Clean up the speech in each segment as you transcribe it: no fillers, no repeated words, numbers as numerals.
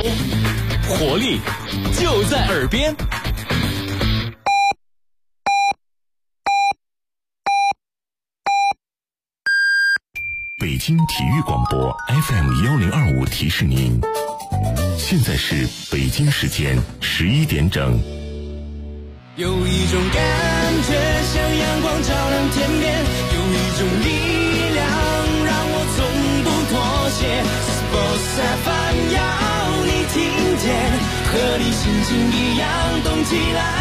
活力就在耳边。 北京体育广播 FM1025提示您，现在是北京时间11点整。 有一种感觉像阳光照亮天边，有一种力量让我从不妥协。Sports FM 要你听见，和你心情一样动起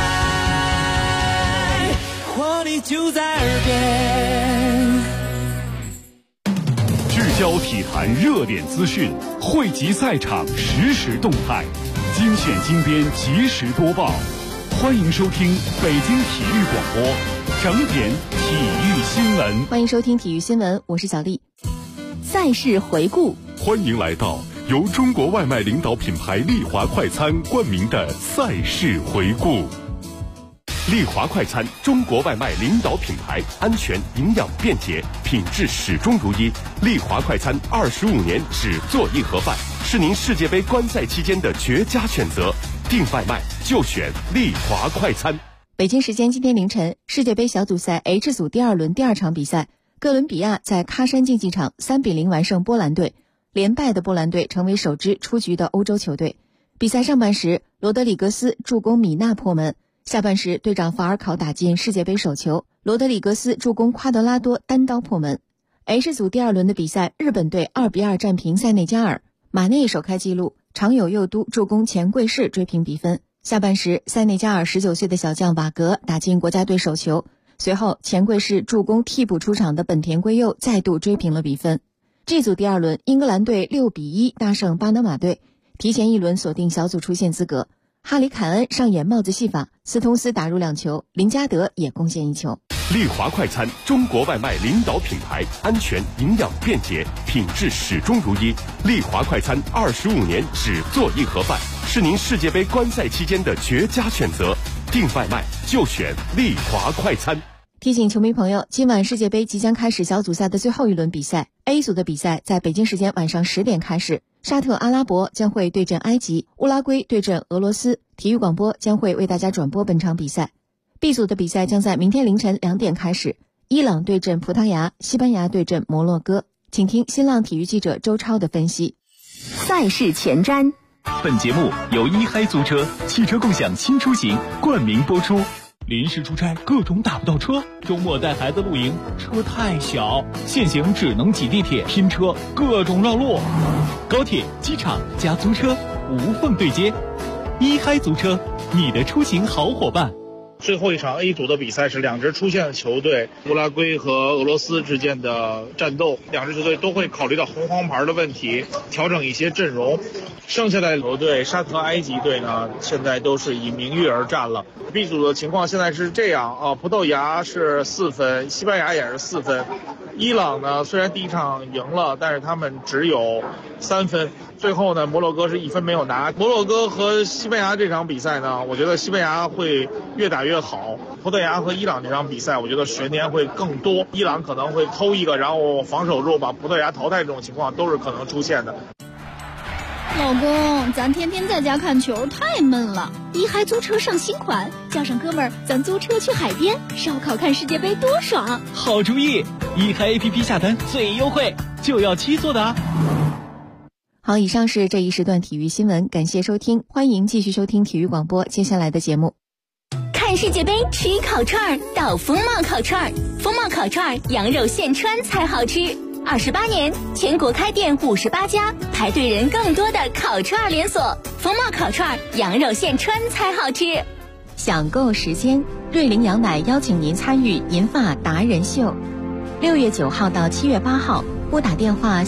来，活力就在耳边。 聚焦体坛热点资讯，汇集赛场实时动态，精选精编及时播报。欢迎收听北京体育广播整点体育新闻。 欢迎收听体育新闻，我是小丽。赛事回顾， 欢迎来到由中国外卖领导品牌丽华快餐冠名的赛事回顾。丽华快餐，中国外卖领导品牌，安全、营养、便捷，品质始终如一。丽华快餐25年只做一盒饭，是您世界杯观赛期间的绝佳选择。订外卖就选丽华快餐。 北京时间今天凌晨，世界杯小组赛 H 组第2轮第2场比赛，哥伦比亚在喀山竞技场3-0完胜波兰队，连败的波兰队成为首支出局的欧洲球队。比赛上半时，罗德里格斯助攻米纳破门，下半时队长法尔考打进世界杯首球，罗德里格斯助攻夸德拉多单刀破门。H 组第2轮的比赛，日本队2-2战平塞内加尔，马内首开纪录，常有佑都助攻钱贵士追平比分。下半时，塞内加尔19岁的小将瓦格打进国家队首球，随后钱贵士助攻替补出场的本田圭佑再度追平了比分。G 组第2轮，英格兰队6-1大胜巴拿马队，提前一轮锁定小组出线资格。哈里凯恩上演帽子戏法，斯通斯打入2球，林加德也贡献1球。 丽华快餐，中国外卖领导品牌，安全、营养、便捷，品质始终如一。丽华快餐25年只做一盒饭，是您世界杯观赛期间的绝佳选择。订外卖就选丽华快餐。 提醒球迷朋友，今晚世界杯即将开始小组赛的最后一轮比赛 ，A 组的比赛在北京时间晚上10点开始。沙特阿拉伯将会对阵埃及，乌拉圭对阵俄罗斯。体育广播将会为大家转播本场比赛。B 组的比赛将在明天凌晨2点开始，伊朗对阵葡萄牙，西班牙对阵摩洛哥。请听新浪体育记者周超的分析。 赛事前瞻， 本节目由一嗨租车汽车共享新出行冠名播出。临时出差各种打不到车，周末带孩子露营车太小，现行只能挤地铁拼车，各种绕路。高铁、机场加租车无缝对接，一嗨租车，你的出行好伙伴。 最后一场 A 组的比赛是2支出线的球队乌拉圭和俄罗斯之间的战斗，2支球队都会考虑到红黄牌的问题，调整一些阵容。剩下的球队沙特埃及队呢，现在都是以名誉而战了。B 组的情况现在是这样啊，葡萄牙是4分，西班牙也是4分。伊朗呢，虽然第一场赢了，但是他们只有3分。最后呢，摩洛哥是1分没有拿。摩洛哥和西班牙这场比赛呢，我觉得西班牙会越打越好。葡萄牙和伊朗这场比赛，我觉得悬念会更多。伊朗可能会偷一个，然后防守弱把葡萄牙淘汰，这种情况都是可能出现的。 老公，咱天天在家看球太闷了，一嗨租车上新款，叫上哥们儿，咱租车去海边烧烤看世界杯多爽！ 好主意，一嗨 APP 下单最优惠，就要7座的啊！ 好，以上是这一时段体育新闻，感谢收听，欢迎继续收听体育广播接下来的节目。 看世界杯吃烤串到风貌烤串，风貌烤串羊肉现穿才好吃。28年，全国开店58家，排队人更多的烤串连锁。风貌烤串羊肉现穿才好吃。 享购时间，瑞麟羊奶邀请您参与银发达人秀，6月9号到7月8号，拨打电话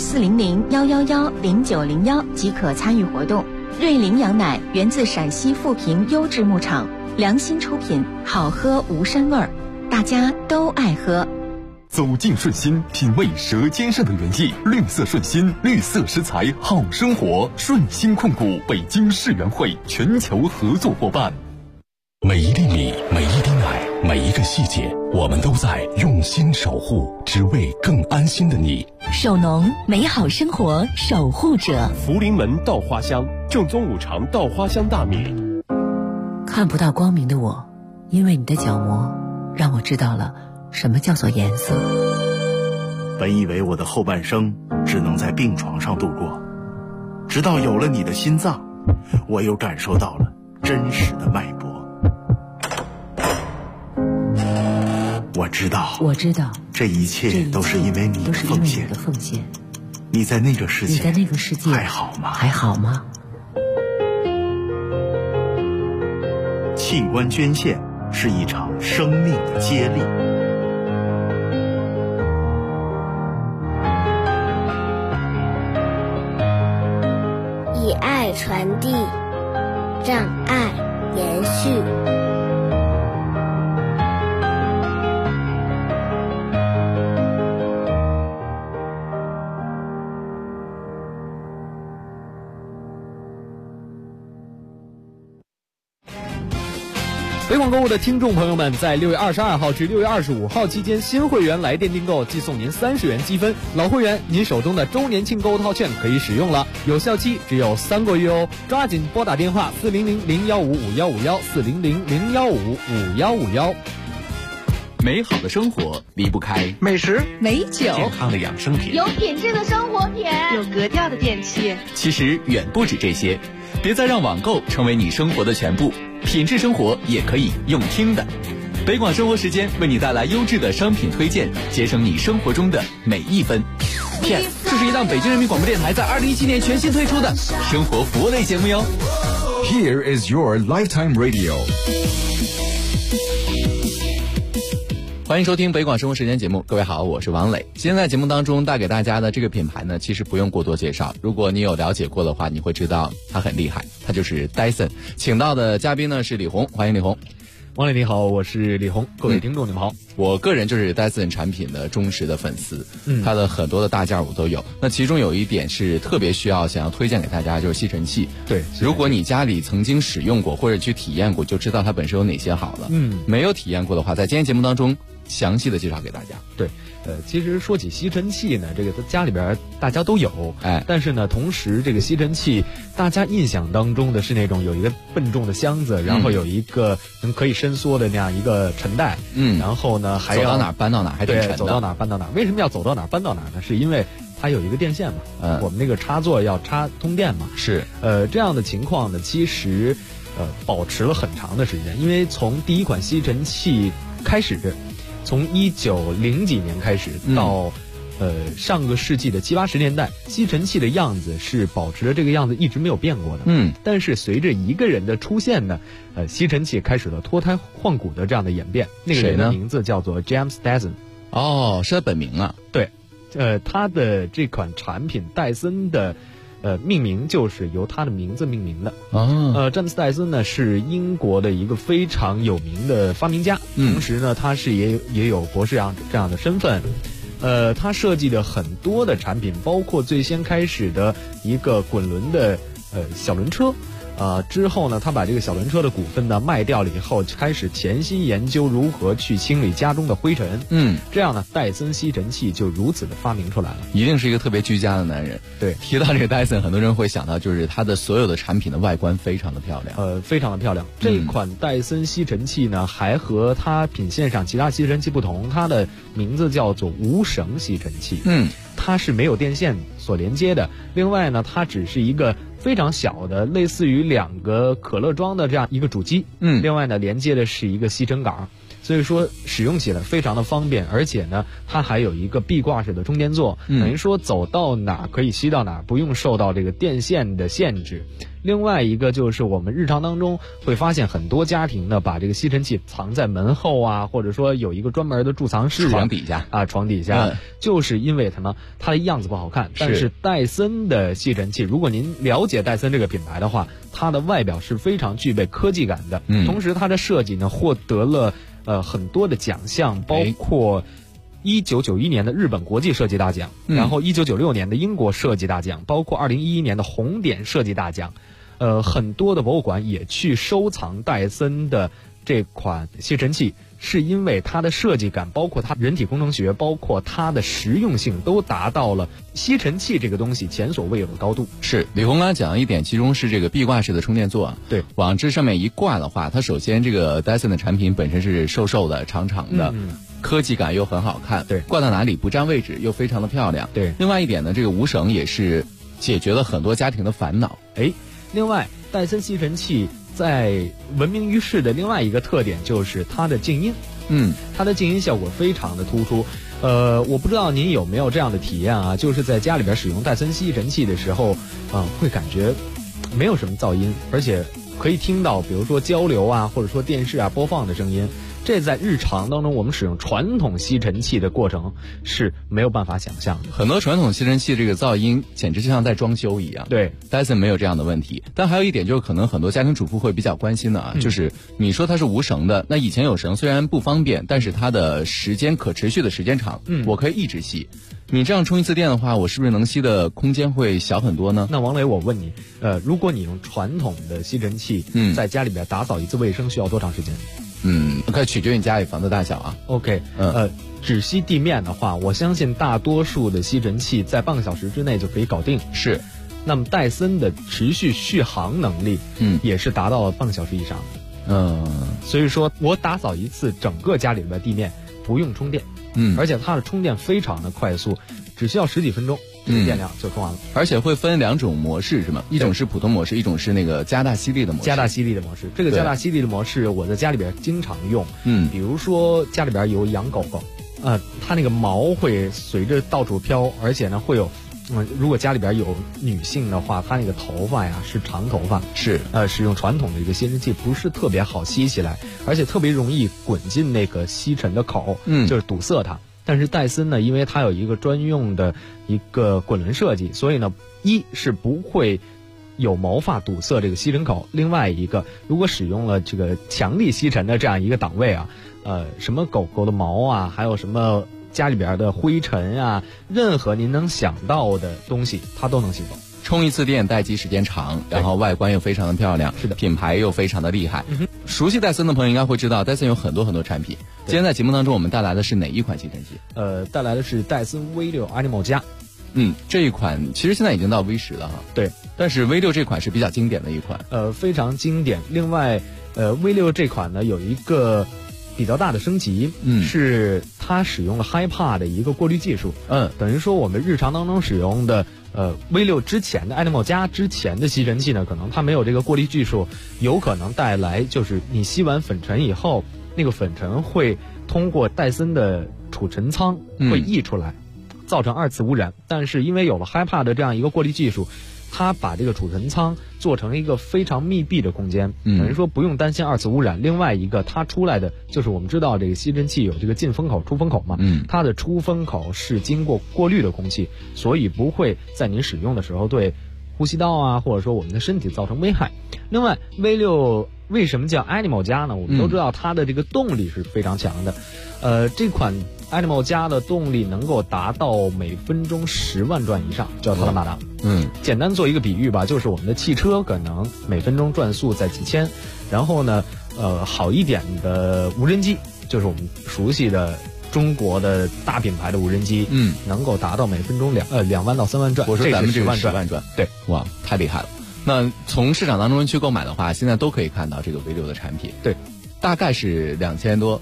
400-111-0901即可参与活动。瑞麟羊奶源自陕西富平优质牧场，良心出品，好喝无膻味儿，大家都爱喝。 走进顺心，品味舌尖上的原意。绿色顺心，绿色食材好生活。顺心控股北京世园会全球合作伙伴。每一粒米，每一滴奶， 每一个细节，我们都在用心守护，只为更安心的你。 守农，美好生活守护者。 福临门稻花香，正宗五常稻花香大米。 看不到光明的我，因为你的角膜，让我知道了什么叫做颜色。 本以为我的后半生只能在病床上度过，直到有了你的心脏，我又感受到了真实的脉搏。我知道，这一切都是因为你的奉献。你在那个世界还好吗？器官捐献是一场生命的接力。 以爱传递，让爱延续。 北广购物的听众朋友们，在6月22号至6月25号期间，新会员来电订购即送您30元积分，老会员您手中的周年庆购物套券可以使用了，有效期只有3个月哦，抓紧拨打电话400-015-5151，400-015-5151。 美好的生活离不开美食、 美酒、 健康的养生品， 有品质的生活品， 有格调的电器。 其实远不止这些，别再让网购成为你生活的全部，品质生活也可以用听的。北广生活时间为你带来优质的商品推荐，节省你生活中的每一分。PS， 这是一档北京人民广播电台在2017年全新推出的生活服务类节目哟。 Here is your lifetime radio。 欢迎收听北广生活时间节目，各位好，我是王磊。今天在节目当中带给大家的这个品牌呢，其实不用过多介绍，如果你有了解过的话，你会知道它很厉害，它就是 Dyson。 请到的嘉宾呢是李红，欢迎李红。 王磊你好，我是李红，各位听众你们好。 我个人就是 Dyson 产品的忠实的粉丝，它的很多的大件我都有。那其中有一点是特别想要推荐给大家，就是吸尘器。 对， 如果你家里曾经使用过或者去体验过，就知道它本身有哪些好了。没有体验过的话，在今天节目当中详细的介绍给大家。 对，其实说起吸尘器呢，这个家里边大家都有，但是呢，同时这个吸尘器大家印象当中的是那种有一个笨重的箱子，然后有一个可以伸缩的那样一个尘袋，然后呢还要走到哪儿搬到哪儿，还挺沉的。 走到哪儿搬到哪儿。为什么要走到哪儿搬到哪儿呢？是因为它有一个电线嘛，我们那个插座要插通电嘛。 是， 这样的情况呢，其实保持了很长的时间，因为从第一款吸尘器开始。从1900几年开始到上个世纪的70、80年代，吸尘器的样子是保持着这个样子，一直没有变过的。但是随着一个人的出现呢，吸尘器开始了脱胎换骨的这样的演变。那个人的名字叫做 James Dyson。 哦，是他本名啊？ 对，他的这款产品戴森的。命名就是由他的名字命名的。詹姆斯·戴森呢是英国的一个非常有名的发明家，同时呢他是也有博士这样的身份。他设计的很多的产品，包括最先开始的一个滚轮的小轮车。之后呢，他把这个小轮车的股份呢卖掉了以后，开始潜心研究如何去清理家中的灰尘。这样呢，戴森吸尘器就如此的发明出来了。 一定是一个特别居家的男人。 对， 提到这个戴森，很多人会想到就是他的所有的产品的外观非常的漂亮。 非常的漂亮。这款戴森吸尘器呢，还和它品线上其他吸尘器不同，它的名字叫做无绳吸尘器。它是没有电线所连接的。另外呢，它只是一个非常小的，类似于2个可乐装的这样一个主机。另外呢，连接的是一个吸尘杆，所以说使用起来非常的方便，而且呢，它还有一个壁挂式的充电座，等于说走到哪可以吸到哪，不用受到这个电线的限制。另外一个就是我们日常当中会发现很多家庭呢，把这个吸尘器藏在门后啊，或者说有一个专门的贮藏室床底下， 就是因为它的样子不好看。但是戴森的吸尘器，如果您了解戴森这个品牌的话，它的外表是非常具备科技感的，同时它的设计呢获得了很多的奖项，包括1991年的日本国际设计大奖，然后1996年的英国设计大奖，包括2011年的红点设计大奖。很多的博物馆也去收藏戴森的这款吸尘器是因为它的设计感，包括它人体工程学，包括它的实用性，都达到了吸尘器这个东西前所未有的高度。 是李红刚讲了一点，其中是这个壁挂式的充电座啊。 对， 往这上面一挂的话，它首先这个 Dyson 的产品本身是瘦瘦的、长长的，科技感又很好看。 对， 挂到哪里不占位置，又非常的漂亮。 对， 另外一点呢，这个无绳也是解决了很多家庭的烦恼。 另外戴森吸尘器在闻名于世的另外一个特点就是它的静音。它的静音效果非常的突出。我不知道您有没有这样的体验啊，就是在家里边使用戴森吸尘器的时候，会感觉没有什么噪音，而且可以听到比如说交流啊，或者说电视啊播放的声音。这在日常当中我们使用传统吸尘器的过程是没有办法想象的。 很多传统吸尘器这个噪音简直就像在装修一样。 对， Dyson 没有这样的问题。但还有一点就是可能很多家庭主妇会比较关心的啊，就是你说它是无绳的，那以前有绳虽然不方便，但是它的时间可持续的时间长，我可以一直吸。你这样充一次电的话，我是不是能吸的空间会小很多呢？ 那王磊，我问你，如果你用传统的吸尘器，在家里边打扫一次卫生需要多长时间？ 可取决于你家里房子大小啊。 OK，只吸地面的话，我相信大多数的吸尘器在半个小时之内就可以搞定。 是， 那么戴森的持续续航能力，也是达到了半个小时以上。所以说我打扫一次整个家里边地面不用充电，而且它的充电非常的快速，只需要10几分钟。电量就充完了， 而且会分2种模式是吗？一种是普通模式，一种是那个加大吸力的模式。 加大吸力的模式，这个加大吸力的模式我在家里边经常用。比如说家里边有养狗狗，它那个毛会随着到处飘，而且呢会有，如果家里边有女性的话，她那个头发呀是长头发， 是使用传统的这个吸尘器不是特别好吸起来，而且特别容易滚进那个吸尘的口，就是堵塞它。但是戴森呢，因为它有一个专用的一个滚轮设计，所以呢，一是不会有毛发堵塞这个吸尘口，另外一个，如果使用了这个强力吸尘的这样一个档位啊，什么狗狗的毛啊，还有什么家里边的灰尘啊，任何您能想到的东西，它都能吸走。 充一次电待机时间长，然后外观又非常的漂亮， 是的， 品牌又非常的厉害。熟悉戴森的朋友应该会知道，戴森有很多很多产品。今天在节目当中我们带来的是哪一款吸尘器？ 带来的是戴森 V6 Animal 加。 这一款其实现在已经到 V10了哈。 对， 但是 V6 这款是比较经典的一款。 非常经典。另外，V6 这款呢有一个比较大的升级，是它使用了 HiPA 的一个过滤技术。等于说我们日常当中使用的V6 之前的 Animal 加之前的吸尘器呢，可能它没有这个过滤技术，有可能带来就是你吸完粉尘以后，那个粉尘会通过戴森的储尘舱会溢出来，造成2次污染。但是因为有了 HiPA 的这样一个过滤技术，它把这个储尘舱做成一个非常密闭的空间，等于说不用担心2次污染。另外一个，它出来的就是我们知道这个吸尘器有这个进风口、出风口嘛，它的出风口是经过过滤的空气，所以不会在您使用的时候对呼吸道啊，或者说我们的身体造成危害。另外 V6 为什么叫 Animal 加呢？我们都知道它的这个动力是非常强的，这款Animal 加的动力能够达到每分钟10万转以上，叫它的马达。简单做一个比喻吧，就是我们的汽车可能每分钟转速在几千，然后呢，好一点的无人机，就是我们熟悉的中国的大品牌的无人机，能够达到每分钟2万到3万转。 我说咱们这个 10 万转， 对， 哇，太厉害了。那从市场当中去购买的话，现在都可以看到这个 V6 的产品。 对， 大概是2000多。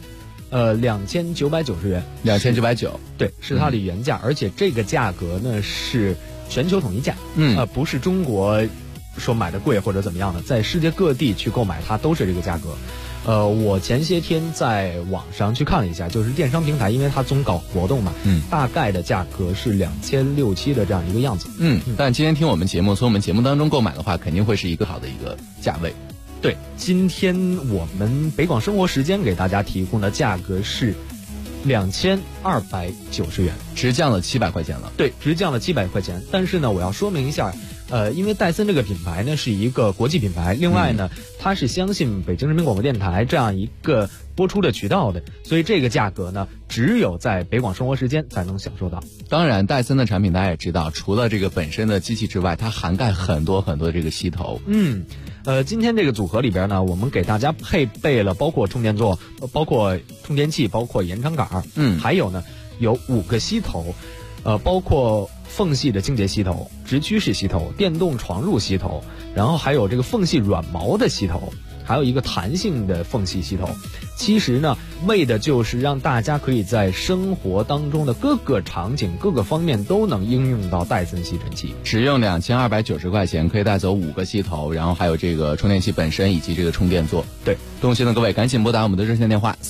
2990元 ，2990， 对，是它的原价，而且这个价格呢是全球统一价，不是中国说买的贵或者怎么样的，在世界各地去购买它都是这个价格。我前些天在网上去看了一下，就是电商平台，因为它总搞活动嘛，大概的价格是2600-2700的这样一个样子。 但今天听我们节目，从我们节目当中购买的话，肯定会是一个好的一个价位。 对，今天我们北广生活时间给大家提供的价格是2290元， 直降了700块钱了。 对，直降了700块钱。但是呢，我要说明一下，因为戴森这个品牌呢是一个国际品牌，另外呢，它是相信北京人民广播电台这样一个播出的渠道的，所以这个价格呢，只有在北广生活时间才能享受到。 当然，戴森的产品大家也知道，除了这个本身的机器之外，它涵盖很多很多这个吸头。 今天这个组合里边呢，我们给大家配备了包括充电座、包括充电器、包括延长杆，还有呢有5个吸头，包括缝隙的清洁吸头、直驱式吸头、电动床入吸头，然后还有这个缝隙软毛的吸头，还有一个弹性的缝隙吸头。其实呢，为的就是让大家可以在生活当中的各个场景、各个方面都能应用到戴森吸尘器。 只用2290块钱可以带走5个吸头，然后还有这个充电器本身以及这个充电座。 对， 动心的各位赶紧拨打我们的热线电话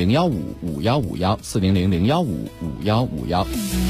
400-015-5151，400-015-5151。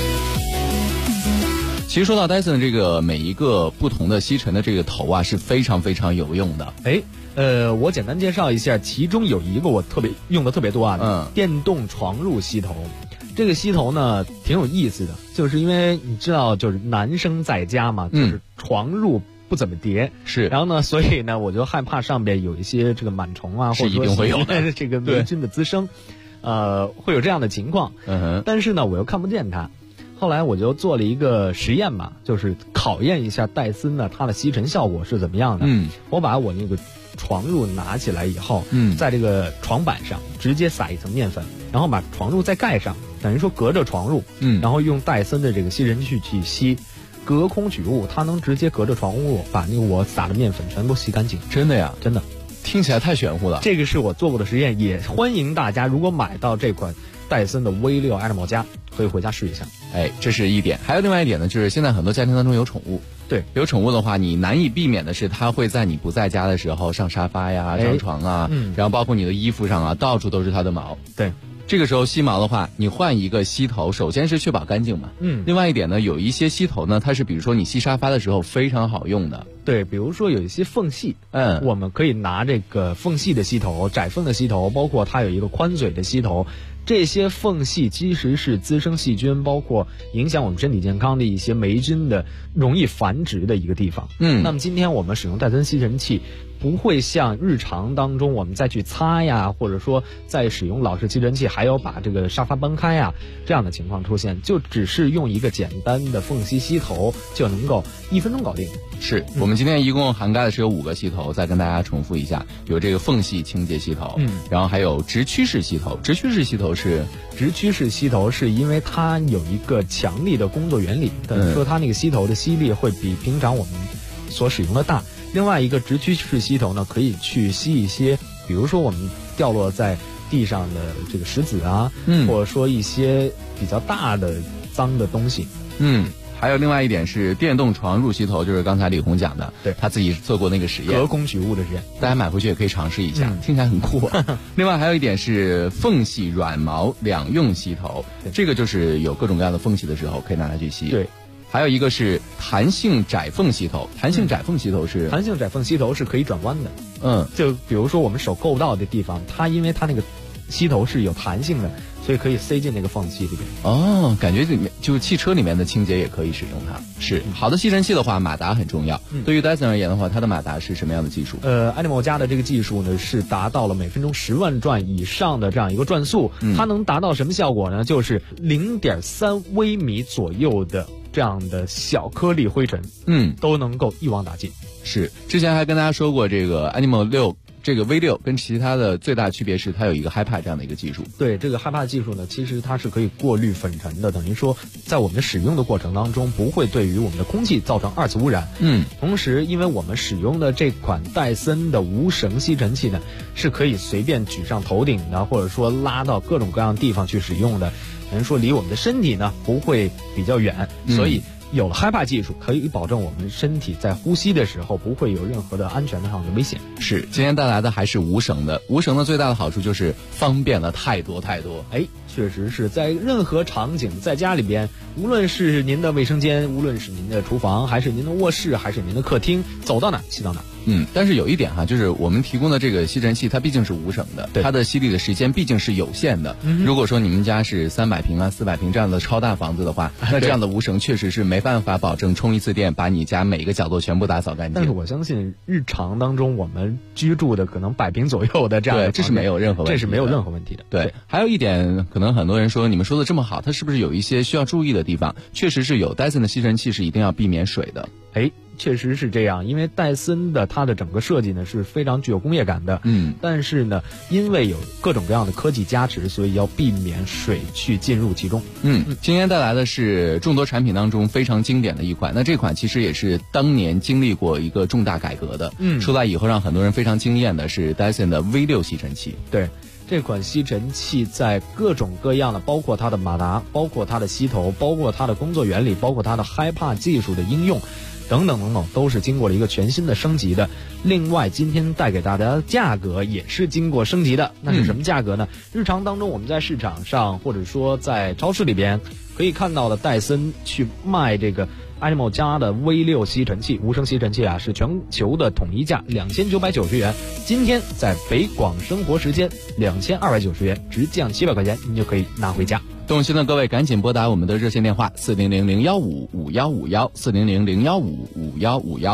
其实说到戴森这个每一个不同的吸尘的这个头啊，是非常非常有用的。 我简单介绍一下，其中有一个我用的特别多啊，电动床入吸头。这个吸头呢挺有意思的，就是因为你知道，就是男生在家嘛，就是床入不怎么叠， 是， 然后呢，所以呢，我就害怕上边有一些这个螨虫啊，或者说一定会有的这个霉菌的滋生，会有这样的情况。但是呢，我又看不见它。后来我就做了一个实验嘛，就是考验一下戴森呢它的吸尘效果是怎么样的。我把我那个床褥拿起来以后，在这个床板上直接撒一层面粉，然后把床褥再盖上，等于说隔着床褥，然后用戴森的这个吸尘器去吸，隔空取物，它能直接隔着床褥把那个我撒的面粉全部吸干净。 真的呀？ 真的， 听起来太玄乎了。 这个是我做过的实验，也欢迎大家如果买到这款戴森的 V6 Animal 加，可以回家试一下。 这是一点。还有另外一点呢，就是现在很多家庭当中有宠物。 对， 有宠物的话，你难以避免的是它会在你不在家的时候上沙发呀、上床啊，然后包括你的衣服上啊，到处都是它的毛。 对， 这个时候吸毛的话，你换一个吸头，首先是确保干净嘛。另外一点呢，有一些吸头呢，它是比如说你吸沙发的时候非常好用的。 对，比如说有一些缝隙，我们可以拿这个缝隙的吸头、窄缝的吸头，包括它有一个宽嘴的吸头。这些缝隙其实是滋生细菌，包括影响我们身体健康的一些霉菌的容易繁殖的一个地方。那么今天我们使用戴森吸尘器，不会像日常当中我们再去擦呀，或者说再使用老式吸尘器还要把这个沙发搬开呀这样的情况出现，就只是用一个简单的缝隙吸头就能够1分钟搞定。 是，我们今天一共涵盖的是有5个吸头，再跟大家重复一下，有这个缝隙清洁吸头，然后还有直驱式吸头。直驱式吸头是因为它有一个强力的工作原理，等于说它那个吸头的吸力会比平常我们所使用的大。另外一个直驱式吸头呢，可以去吸一些，比如说我们掉落在地上的这个石子啊，或者说一些比较大的脏的东西。 还有另外一点是电动床入吸头，就是刚才李红讲的， 对， 他自己做过那个实验， 隔空取物的实验， 大家买回去也可以尝试一下，听起来很酷啊。另外还有一点是缝隙软毛两用吸头，这个就是有各种各样的缝隙的时候可以拿它去吸。 对， 还有一个是弹性窄缝吸头，弹性窄缝吸头是可以转弯的。就比如说我们手够不到的地方，它因为它那个吸头是有弹性的，所以可以塞进那个缝隙里边。 感觉里面就是汽车里面的清洁也可以使用它。是，好的吸尘器的话，马达很重要。对于戴森而言的话，它的马达是什么样的技术 ？Animal 家的这个技术呢，是达到了每分钟10万转以上的这样一个转速。它能达到什么效果呢？就是0.3微米左右的这样的小颗粒灰尘，都能够一网打尽。 是，之前还跟大家说过，这个 Animal 6。这个 V6 跟其他的最大区别是它有一个 HiPa 这样的一个技术。 对，这个 HiPa 技术呢，其实它是可以过滤粉尘的，等于说在我们使用的过程当中不会对于我们的空气造成2次污染。同时因为我们使用的这款戴森的无绳吸尘器呢，是可以随便举上头顶的，或者说拉到各种各样的地方去使用的，等于说离我们的身体呢不会比较远，所以有了 HiPa 技术，可以保证我们身体在呼吸的时候不会有任何的安全上的危险。 是，今天带来的还是无绳的。无绳的最大的好处就是方便了太多。 确实是在任何场景，在家里边，无论是您的卫生间，无论是您的厨房，还是您的卧室，还是您的客厅，走到哪吸到哪。 但是有一点哈，就是我们提供的这个吸尘器，它毕竟是无绳的，它的吸力的时间毕竟是有限的。如果说你们家是300平啊、400平这样的超大房子的话，那这样的无绳确实是没办法保证充一次电把你家每一个角落全部打扫干净。 但是我相信日常当中我们居住的可能100平左右的这样的， 这是没有任何问题的。 对，还有一点，可能很多人说你们说的这么好，它是不是有一些需要注意的地方？确实是有，戴森的吸尘器是一定要避免水的。 确实是这样，因为戴森的它的整个设计呢是非常具有工业感的，但是呢，因为有各种各样的科技加持，所以要避免水去进入其中。 今天带来的是众多产品当中非常经典的一款，那这款其实也是当年经历过一个重大改革的，出来以后让很多人非常惊艳的是 Dyson 的 V6 吸尘器。 对。这款吸尘器在各种各样的，包括它的马达，包括它的吸头，包括它的工作原理，包括它的 HiPA 技术的应用，等等等等，都是经过了一个全新的升级的。另外，今天带给大家的价格也是经过升级的。那是什么价格呢？日常当中我们在市场上或者说在超市里边可以看到的戴森去卖这个Animal 家的 V6 吸尘器，无声吸尘器啊，是全球的统一价2990元。今天在北广生活时间2290元，直降700块钱，您就可以拿回家。 动心的各位赶紧拨打我们的热线电话400-015-5151，400-015-5151。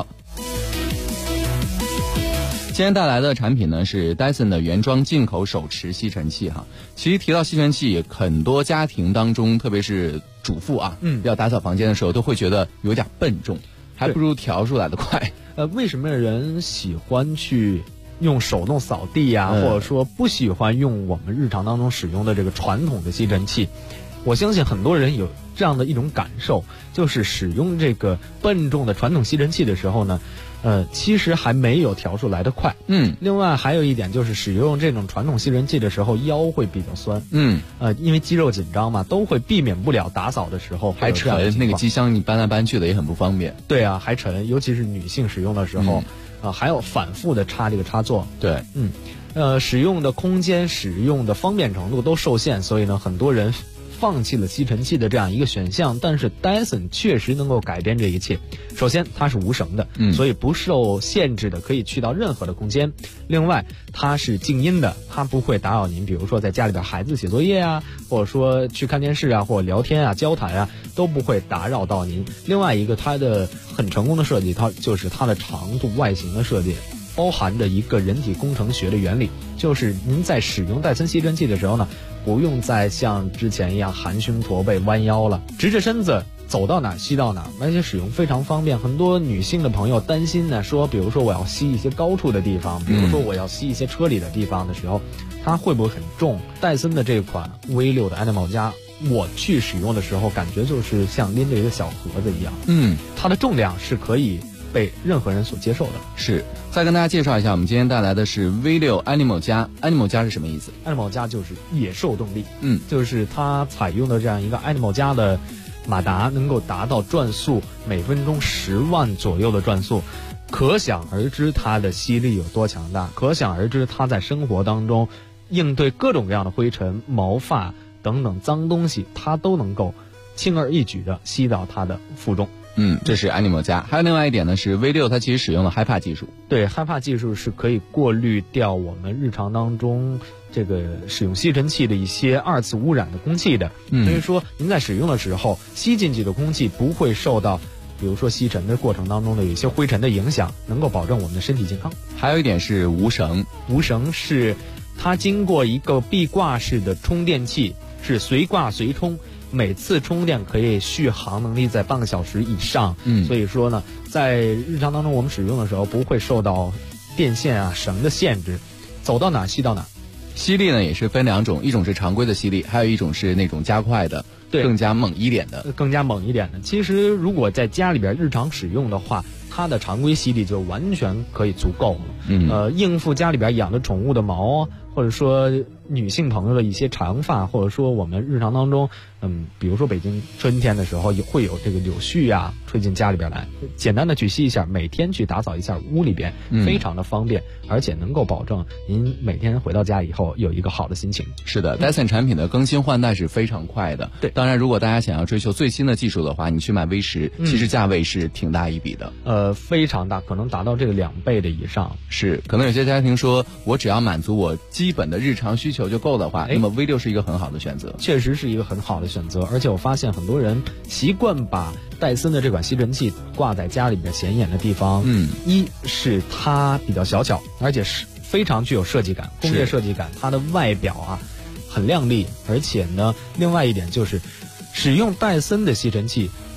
今天带来的产品呢是 Dyson 的原装进口手持吸尘器哈。其实提到吸尘器，很多家庭当中，特别是主妇啊，要打扫房间的时候，都会觉得有点笨重，还不如笤帚来得快。 为什么人喜欢去用手动扫地呀，或者说不喜欢用我们日常当中使用的这个传统的吸尘器？我相信很多人有这样的一种感受，就是使用这个笨重的传统吸尘器的时候呢，其实还没有笤帚来得快。另外还有一点就是使用这种传统吸尘器的时候腰会比较酸。因为肌肉紧张嘛，都会避免不了打扫的时候还沉，那个机箱你搬来搬去的也很不方便。 对啊，还沉，尤其是女性使用的时候，还要反复的插这个插座。 对， 使用的空间、使用的方便程度都受限，所以呢，很多人放弃了吸尘器的这样一个选项，但是 Dyson 确实能够改变这一切。首先它是无绳的，所以不受限制的，可以去到任何的空间。另外它是静音的，它不会打扰您，比如说在家里边孩子写作业啊，或者说去看电视啊，或者聊天啊、交谈啊，都不会打扰到您。另外一个它的很成功的设计，它就是它的长度外形的设计，包含着一个人体工程学的原理，就是您在使用戴森吸尘器的时候呢，不用再像之前一样含胸驼背弯腰了，直着身子走到哪吸到哪，而且使用非常方便。很多女性的朋友担心呢，说比如说我要吸一些高处的地方，比如说我要吸一些车里的地方的时候，它会不会很重？戴森的这款 V6 的 Animal 家，我去使用的时候感觉就是像拎着一个小盒子一样。它的重量是可以被任何人所接受的。 是，再跟大家介绍一下，我们今天带来的是 V6 Animal 家。Animal 家是什么意思？ Animal 家就是野兽动力，就是它采用的这样一个 Animal 家的马达，能够达到转速每分钟10万左右的转速，可想而知它的吸力有多强大，可想而知它在生活当中应对各种各样的灰尘、毛发等等脏东西，它都能够轻而易举的吸到它的腹中。 这是 Animal 家。还有另外一点呢，是 V6 它其实使用了 HiPA 技术。 对， HiPA 技术是可以过滤掉我们日常当中这个使用吸尘器的一些二次污染的空气的。所以说您在使用的时候，吸进去的空气不会受到比如说吸尘的过程当中的有一些灰尘的影响，能够保证我们的身体健康。 还有一点是无绳， 无绳是它经过一个壁挂式的充电器，是随挂随充，每次充电可以续航能力在半个小时以上。所以说呢，在日常当中我们使用的时候不会受到电线啊绳的限制，走到哪吸到哪。 吸力呢也是分两种，一种是常规的吸力，还有一种是那种加快的，更加猛一点的。 更加猛一点的。其实如果在家里边日常使用的话，它的常规吸力就完全可以足够了。应付家里边养的宠物的毛，或者说女性朋友的一些长发，或者说我们日常当中，比如说北京春天的时候会有这个柳絮啊吹进家里边来，简单的去吸一下，每天去打扫一下屋里边，非常的方便，而且能够保证您每天回到家以后有一个好的心情。 是的，Dyson 产品的更新换代是非常快的。 对， 当然如果大家想要追求最新的技术的话，你去买 V10，其实价位是挺大一笔的。 非常大，可能达到这个2倍的以上。 是，可能有些家庭说我只要满足我基本的日常需求就够的话，那么 V6 是一个很好的选择。 确实是一个很好的选择，而且我发现很多人习惯把戴森的这款吸尘器挂在家里边显眼的地方。一是它比较小巧，而且是非常具有设计感，工业设计感，它的外表啊很亮丽，而且呢另外一点就是使用戴森的吸尘器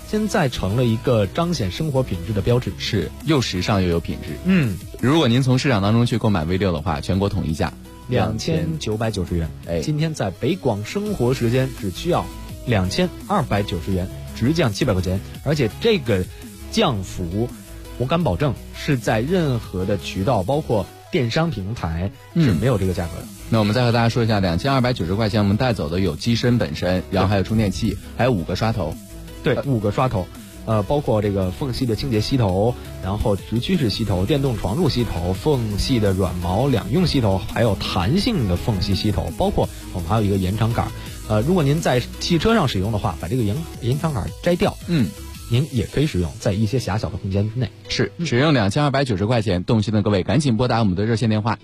现在成了一个彰显生活品质的标志， 是又时尚又有品质。如果您从市场当中去购买 V6的话，全国统一价 2990元。今天在北广生活时间只需要2290元，直降700块钱，而且这个降幅我敢保证是在任何的渠道，包括电商平台是没有这个价格的。 那我们再和大家说一下，2290块钱我们带走的有机身本身，然后还有充电器，还有5个刷头。 对，5个刷头，包括这个缝隙的清洁吸头，然后直驱式吸头、电动床褥吸头、缝隙的软毛两用吸头，还有弹性的缝隙吸头，包括我们还有一个延长杆。如果您在汽车上使用的话，把这个延长杆摘掉，您也可以使用在一些狭小的空间内。 是使用2290块钱，动心的各位赶紧拨打我们的热线电话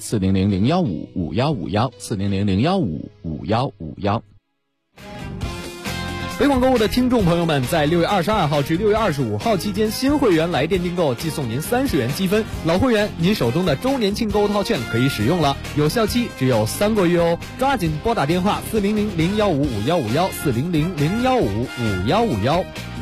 400-015-5151，400-015-5151。 北广购物的听众朋友们，在6月22号至6月25号期间，新会员来电订购即送您30元积分，老会员您手中的周年庆购物套券可以使用了，有效期只有3个月哦，抓紧拨打电话400-015-5151，400-015-5151。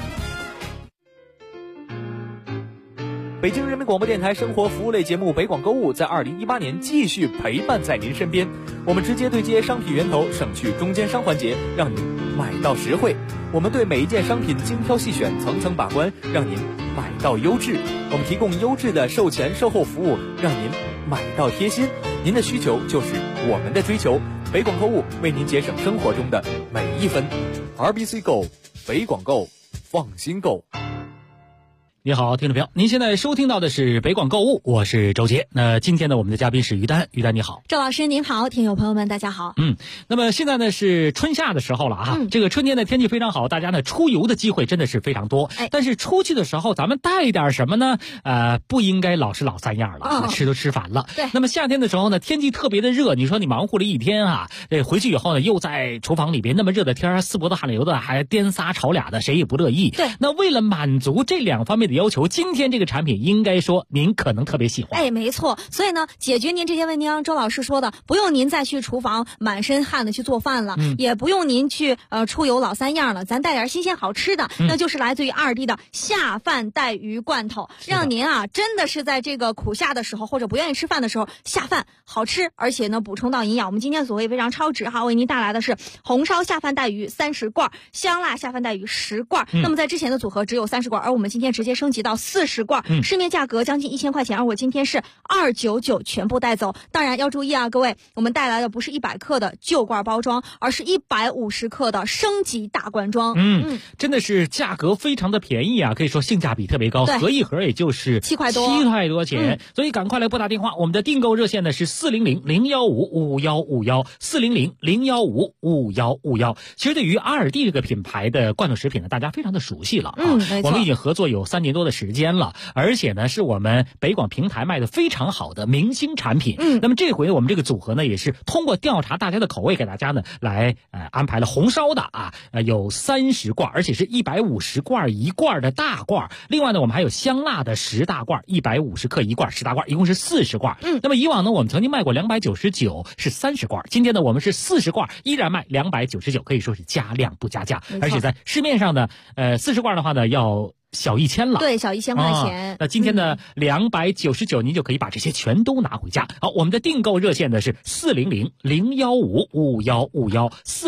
北京人民广播电台生活服务类节目北广购物在2018年继续陪伴在您身边，我们直接对接商品源头，省去中间商环节，让您买到实惠。我们对每一件商品精挑细选，层层把关，让您买到优质。我们提供优质的售前售后服务，让您买到贴心。您的需求就是我们的追求，北广购物为您节省生活中的每一分。RBC 购，北广购，放心购。 你好，听众朋友，您现在收听到的是北广购物，我是周杰。那今天呢，我们的嘉宾是于丹，于丹你好。 周老师您好，听友朋友们大家好。 那么现在呢是春夏的时候了啊，这个春天的天气非常好，大家呢出游的机会真的是非常多。但是出去的时候咱们带点什么呢？不应该老是老三样了，吃都吃烦了。 对。 那么夏天的时候呢，天气特别的热，你说你忙活了一天啊，回去以后呢又在厨房里边那么热的天，四脖子汗流的，还颠仨炒俩的，谁也不乐意。 对。 那为了满足这两方面的要求，今天这个产品应该说您可能特别喜欢。 没错。所以呢，解决您这些问题，周老师说的，不用您再去厨房满身汗的去做饭了，也不用您去出游老三样了，咱带点新鲜好吃的，那就是来自于2D的下饭带鱼罐头，让您啊真的是在这个苦夏的时候或者不愿意吃饭的时候下饭好吃，而且呢补充到营养。我们今天组合也非常超值哈，为您带来的是红烧下饭带鱼30罐，香辣下饭带鱼10罐。那么在之前的组合只有30罐，而我们今天直接升级到40罐，市面价格将近1000块钱，而我今天是299全部带走。当然要注意啊，各位，我们带来的不是100克的旧罐包装，而是150克的升级大罐装。 真的是价格非常的便宜啊，可以说性价比特别高，合一盒也就是 7块多钱。所以赶快来拨打电话，我们的订购热线呢是400-015-5151， 400-015-5151。其实对于阿尔蒂这个品牌的罐头食品呢，大家非常的熟悉了啊。我们已经合作有3年多的时间了，而且呢是我们北广平台卖的非常好的明星产品。那么这回我们这个组合呢也是通过调查大家的口味，给大家呢来安排了红烧的有30罐，而且是150罐1罐的大罐。另外呢我们还有香辣的10大罐，150克1罐10大罐，一共是40罐。那么以往呢我们曾经卖过299，是30罐，今天呢我们是40罐，依然卖299，可以说是加量不加价。而且在市面上呢40罐的话呢要小1000了， 对，小1000块钱。 那今天的299，您就可以把这些全都拿回家。好，我们的订购热线呢是400-015-5151，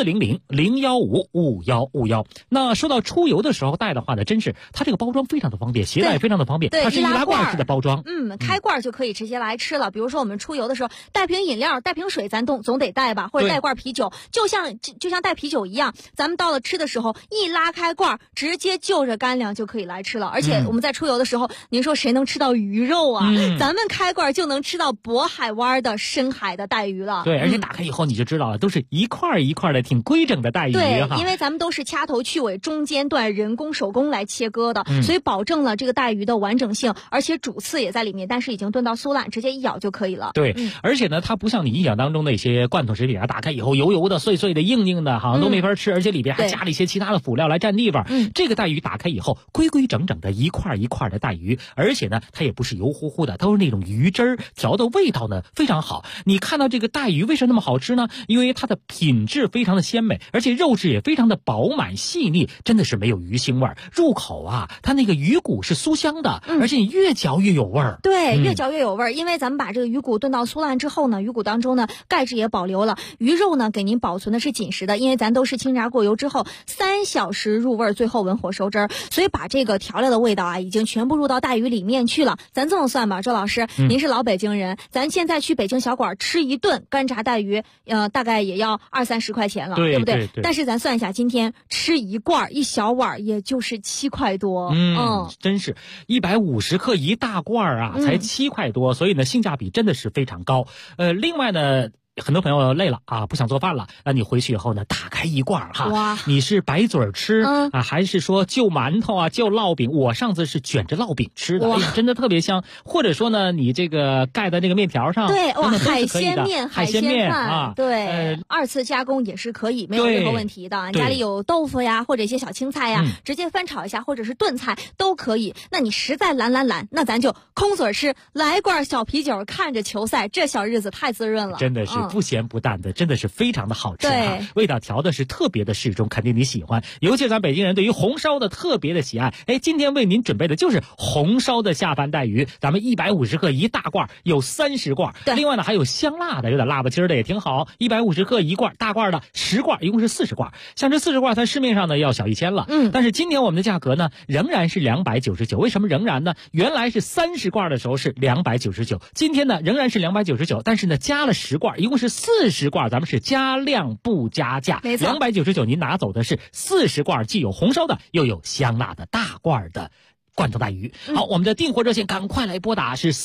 400-015-5151。那说到出游的时候带的话呢，真是它这个包装非常的方便，携带非常的方便，它是易拉罐式的包装。 开罐就可以直接来吃了。比如说我们出游的时候带瓶饮料带瓶水咱总得带吧，或者带罐啤酒，就像带啤酒一样，咱们到了吃的时候一拉开罐，直接就着干粮就可以来吃了。而且我们在出游的时候，您说谁能吃到鱼肉啊？咱们开罐就能吃到渤海湾的深海的带鱼了。 对，而且打开以后你就知道了，都是一块一块的挺规整的带鱼。 对，因为咱们都是掐头去尾，中间段人工手工来切割的，所以保证了这个带鱼的完整性，而且主刺也在里面，但是已经炖到酥烂，直接一咬就可以了。 对，而且呢它不像你印象当中那些罐头食品打开以后油油的碎碎的硬硬的好像都没法吃，而且里边还加了一些其他的辅料来占地方。这个带鱼打开以后规规规整整的一块一块的带鱼，而且呢它也不是油乎乎的，都是那种鱼汁儿，调的味道呢非常好。你看到这个带鱼为什么那么好吃呢？因为它的品质非常的鲜美，而且肉质也非常的饱满细腻，真的是没有鱼腥味儿。入口啊，它那个鱼骨是酥香的，而且你越嚼越有味儿。 对，越嚼越有味儿。因为咱们把这个鱼骨炖到酥烂之后呢，鱼骨当中呢钙质也保留了，鱼肉呢给您保存的是紧实的，因为咱都是清炸过油之后3小时入味，最后文火收汁儿，所以把这个调料的味道啊已经全部入到带鱼里面去了。咱这么算吧，周老师，您是老北京人，咱现在去北京小馆吃一顿干炸带鱼，大概也要20-30块钱了，对不对？但是咱算一下，今天吃一罐一小碗也就是7块多， 真是150克一大罐啊，才7块多，所以呢性价比真的是非常高。另外呢，很多朋友累了啊，不想做饭了，那你回去以后呢，打开一罐哈，你是白嘴吃啊，还是说就馒头啊，就烙饼？我上次是卷着烙饼吃的，哎呀，真的特别香。或者说呢，你这个盖在那个面条上， 对，哇， 海鲜面、 海鲜面啊， 对，2次加工也是可以，没有任何问题的。家里有豆腐呀，或者一些小青菜呀，直接翻炒一下，或者是炖菜都可以。那你实在懒，那咱就空嘴吃，来罐小啤酒，看着球赛，这小日子太滋润了， 真的是。不咸不淡的，真的是非常的好吃啊！味道调的是特别的适中，肯定你喜欢。尤其咱北京人对于红烧的特别的喜爱。今天为您准备的就是红烧的下饭带鱼，咱们150克一大罐，有30罐。另外呢，还有香辣的，有点辣不筋的也挺好，150克一罐，大罐的10罐，一共是40罐。像这40罐，它市面上呢要小1000了。但是今天我们的价格呢仍然是299。为什么仍然呢？原来是30罐的时候是299，今天呢仍然是299，但是呢加了10罐，一共是40罐，咱们是加量不加价。没错，299您拿走的是40罐，既有红烧的，又有香辣的大罐的罐头带鱼。好，我们的订货热线赶快来拨打，是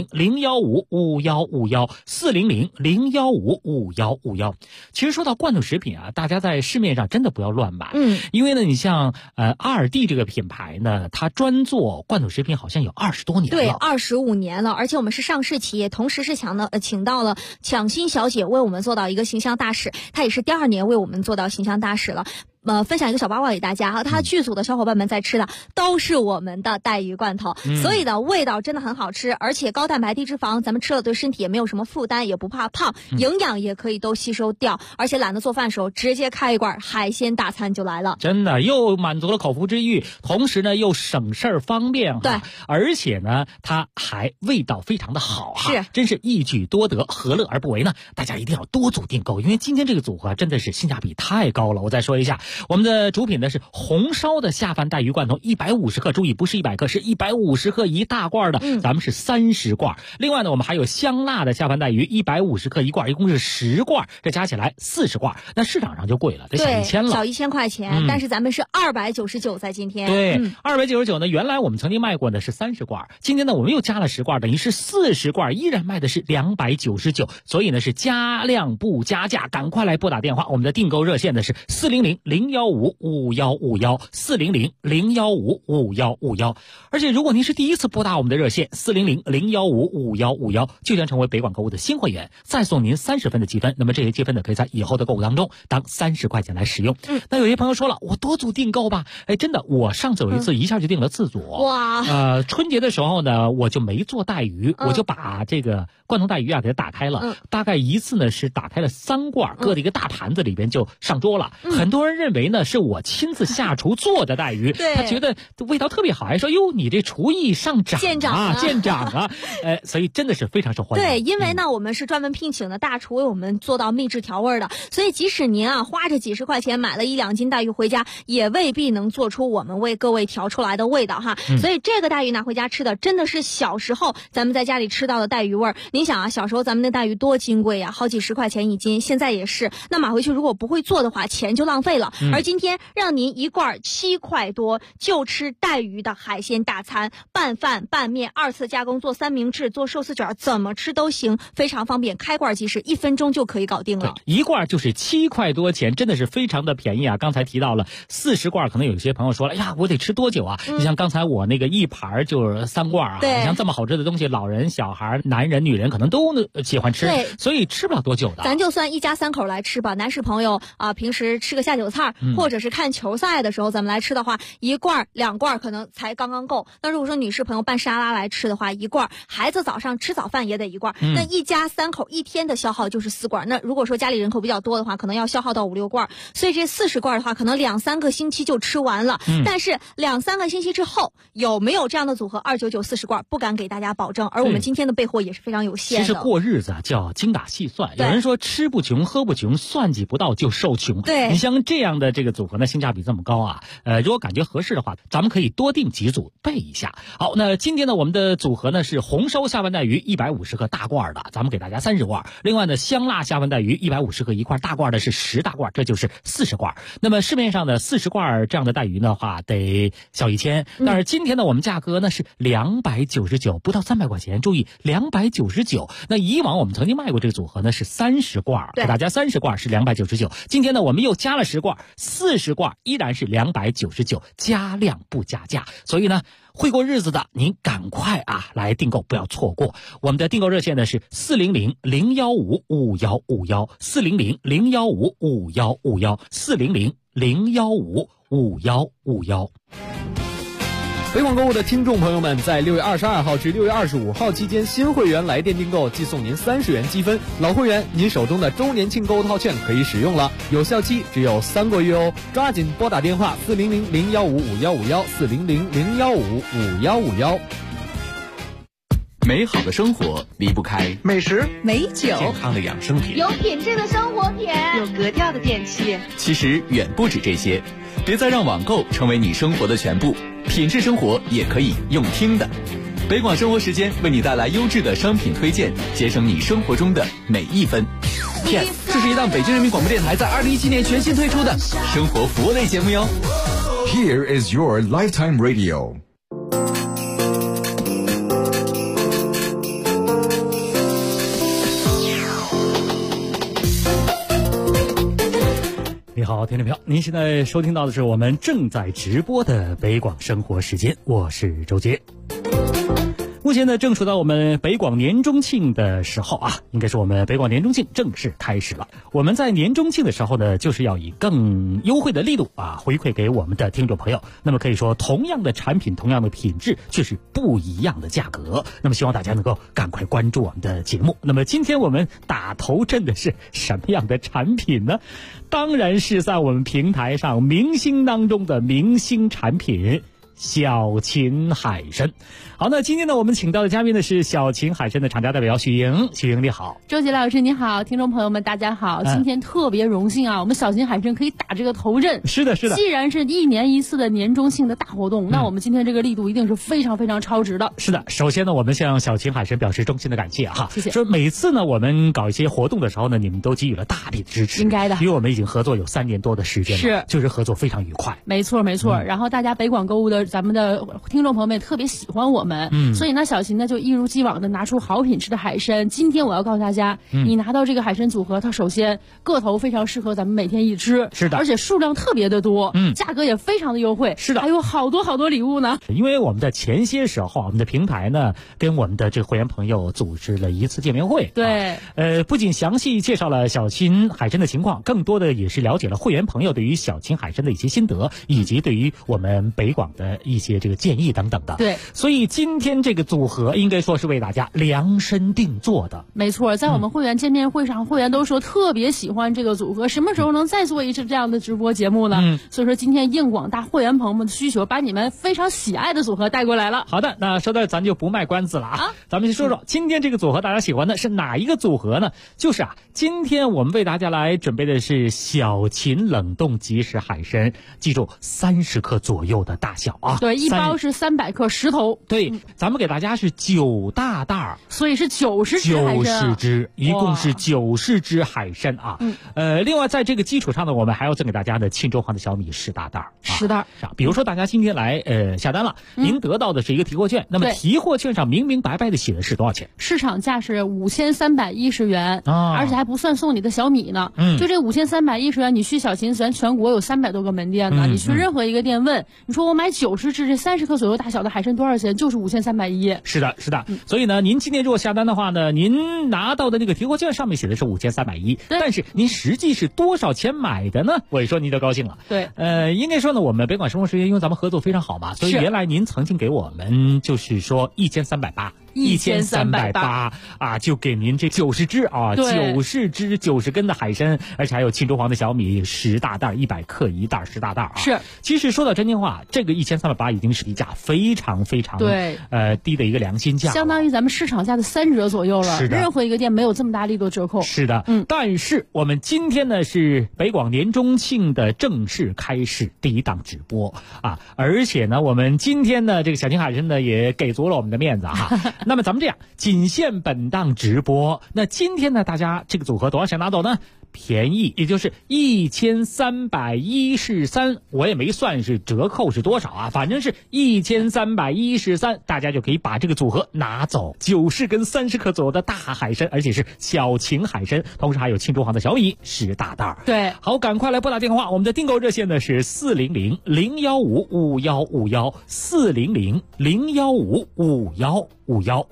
400-015-5151，400-015-5151。其实说到罐头食品啊，大家在市面上真的不要乱买。因为呢，你像阿尔蒂这个品牌呢，它专做罐头食品好像有20多年了。 对，25年了，而且我们是上市企业，同时是请到了抢心小姐为我们做到一个形象大使，她也是第2年为我们做到形象大使了。分享一个小八卦给大家哈，他剧组的小伙伴们在吃的都是我们的带鱼罐头，所以呢味道真的很好吃，而且高蛋白低脂肪，咱们吃了对身体也没有什么负担，也不怕胖，营养也可以都吸收掉，而且懒得做饭时候直接开一罐海鲜大餐就来了， 真的又满足了口腹之欲，同时呢又省事儿方便，对，而且呢它还味道非常的好哈，是，真是一举多得，何乐而不为呢？大家一定要多组订购，因为今天这个组合真的是性价比太高了。我再说一下。我们的主品呢是红烧的下饭带鱼罐头，150克，注意不是100克，是150克一大罐的，咱们是30罐。另外呢，我们还有香辣的下饭带鱼，150克一罐，一共是10罐，这加起来40罐。那市场上就贵了，得小1000了， 小1000块钱，但是咱们是299，在今天。 对，299呢，原来我们曾经卖过的是30罐，今天呢我们又加了10罐，等于是40罐，依然卖的是299，所以呢是加量不加价，赶快来拨打电话，我们的订购热线呢是400-015-5151，400-015-5151。而且如果您是第一次拨打我们的热线400-015-5151，就将成为北广购物的新会员，再送您30分的积分。那么这些积分呢，可以在以后的购物当中当30块钱来使用。那有些朋友说了，我多组订购吧，真的，我上次有一次一下就订了4组。哇！春节的时候呢，我就没做带鱼，我就把这个罐头带鱼啊给它打开了，大概一次呢是打开了3罐，搁在一个大盘子里边就上桌了。很多人认为呢是我亲自下厨做的带鱼，他觉得味道特别好，还说哟你这厨艺上涨啊，见长啊，所以真的是非常受欢迎。 对，因为呢我们是专门聘请的大厨为我们做到秘制调味的，所以即使您啊花着几十块钱买了1-2斤带鱼回家，也未必能做出我们为各位调出来的味道哈。所以这个带鱼拿回家吃的真的是小时候咱们在家里吃到的带鱼味儿。您想啊，小时候咱们的带鱼多金贵呀，好几十块钱一斤，现在也是。那买回去如果不会做的话，钱就浪费了。而今天让您一罐7块多就吃带鱼的海鲜大餐，拌饭拌面2次加工，做三明治做寿司卷，怎么吃都行，非常方便，开罐即食，1分钟就可以搞定了。 一罐就是7块多钱，真的是非常的便宜啊。刚才提到了40罐，可能有些朋友说了，呀我得吃多久啊？你像刚才我那个一盘就是3罐啊，你像这么好吃的东西，老人小孩男人女人可能都喜欢吃， 对， 所以吃不了多久的。 咱就算一家3口来吃吧，男士朋友平时吃个下酒菜，或者是看球赛的时候咱们来吃的话，1罐2罐可能才刚刚够。那如果说女士朋友拌沙拉来吃的话，1罐，孩子早上吃早饭也得1罐，那一家3口1天的消耗就是4罐。那如果说家里人口比较多的话，可能要消耗到5、6罐，所以这40罐的话，可能2、3个星期就吃完了。但是2、3个星期之后有没有这样的组合299 40罐，不敢给大家保证。而我们今天的备货也是非常有限的。 其实过日子叫精打细算，有人说吃不穷喝不穷，算计不到就受穷。 对， 你像这样的这个组合呢，性价比这么高啊，如果感觉合适的话，咱们可以多订几组备一下。好，那今天呢，我们的组合呢是红烧下饭带鱼150克大罐的，咱们给大家30罐。另外呢，香辣下饭带鱼150克1罐，大罐的是10大罐，这就是40罐。那么市面上的40罐这样的带鱼的话，得小1000，但是今天呢，我们价格呢是299，不到300块钱。注意，299。那以往我们曾经卖过这个组合呢是30罐，给大家30罐是299。今天呢，我们又加了10罐，40罐依然是299，加量不加价。所以呢，会过日子的您赶快来订购，不要错过。我们的订购热线呢是400-015-5151，400-015-5151，400-015-5151。 北广购物的听众朋友们，在6月22号至6月25号期间，新会员来电订购即送您30元积分，老会员您手中的周年庆购物套券可以使用了，有效期只有3个月哦，抓紧拨打电话400-015-5151，400-015-5151。 美好的生活离不开美食、 美酒、 健康的养生品、 有品质的生活品、 有格调的电器。 其实远不止这些，别再让网购成为你生活的全部，品质生活也可以用听的。北广生活时间为你带来优质的商品推荐，节省你生活中的每一分。Yes， 这是一档北京人民广播电台在2017年全新推出的生活服务类节目哟。 Here is your lifetime radio。 你好，听众朋友，您现在收听到的是我们正在直播的北广生活时间，我是周杰。目前呢，正处到我们北广年中庆的时候应该是我们北广年中庆正式开始了。我们在年中庆的时候呢，就是要以更优惠的力度回馈给我们的听众朋友。那么可以说，同样的产品，同样的品质，却是不一样的价格。那么希望大家能够赶快关注我们的节目。那么今天我们打头阵的是什么样的产品呢？当然是在我们平台上明星当中的明星产品。小秦海参。好，那今天呢，我们请到的嘉宾呢是小秦海参的厂家代表许莹。许莹你好。 周杰老师你好，听众朋友们大家好。今天特别荣幸我们小秦海参可以打这个头阵。 是的，是的。 既然是1年1次的年中庆的大活动，那我们今天这个力度一定是非常非常超值的。 是的，首先呢，我们向小秦海参表示衷心的感谢谢谢。 说每次呢，我们搞一些活动的时候呢，你们都给予了大力的支持， 应该的， 因为我们已经合作有3年多的时间了， 是， 就是合作非常愉快。 没错没错。然后大家北广购物的咱们的听众朋友们也特别喜欢我们，所以呢，小秦呢就一如既往的拿出好品质的海参。今天我要告诉大家，你拿到这个海参组合，它首先个头非常适合咱们每天一吃， 是的， 而且数量特别的多，价格也非常的优惠， 是的， 还有好多好多礼物呢。 因为我们的前些时候，我们的平台呢跟我们的这个会员朋友组织了一次见面会， 对， 不仅详细介绍了小秦海参的情况，更多的也是了解了会员朋友对于小秦海参的一些心得，以及对于我们北广的一些这个建议等等的。 对， 所以今天这个组合应该说是为大家量身定做的。 没错，在我们会员见面会上，会员都说特别喜欢这个组合，什么时候能再做一次这样的直播节目呢？所以说今天应广大会员朋友们的需求，把你们非常喜爱的组合带过来了。 好的，那说到咱就不卖关子了咱们先说说今天这个组合大家喜欢的是哪一个组合呢？就是今天我们为大家来准备的是小秦冷冻即食海参，记住30克左右的大小对，一包是300克10头。 对，咱们给大家是9大袋， 所以是90只海参，90 只，一共是90只海参另外在这个基础上呢，我们还要赠给大家的庆州行的小米10大袋 10袋。 比如说大家今天来下单了，您得到的是一个提货券，那么提货券上明明白白的写的是多少钱？ 市场价是5310元而且还不算送你的小米呢。就这5310元，你去小秦咱全国有300多个门店呢，你去任何一个店问，你说我买90只这30克左右大小的海参多少钱？就是5310。 是的，是的。所以呢，您今天如果下单的话呢，您拿到的那个提货券上面写的是5310，但是您实际是多少钱买的呢？我一说您就高兴了。 对， 应该说呢，我们北广生活时间因为咱们合作非常好嘛，所以原来您曾经给我们就是说1380啊，就给您这90只啊，90只90根的海参，而且还有庆州黄的小米10大袋，100克一袋10大袋啊。 是， 其实说到真心话，这个1380已经是一价非常非常低的一个良心价， 相当于咱们市场价的3折左右了。 是的， 任何一个店没有这么大力度折扣。 是的，但是我们今天呢是北广年中庆的正式开始第一档直播啊，而且呢我们今天呢这个小青海参呢也给足了我们的面子哈。那么咱们这样，仅限本档直播。那今天呢，大家这个组合多少钱拿走呢？便宜，也就是1313，我也没算是折扣是多少啊，反正是1313，大家就可以把这个组合拿走，90根30克左右的大海参，而且是小青海参，同时还有庆州黄的小米10大袋。 对， 好，赶快来拨打电话，我们的订购热线呢是400-015-5151，400-015-5151。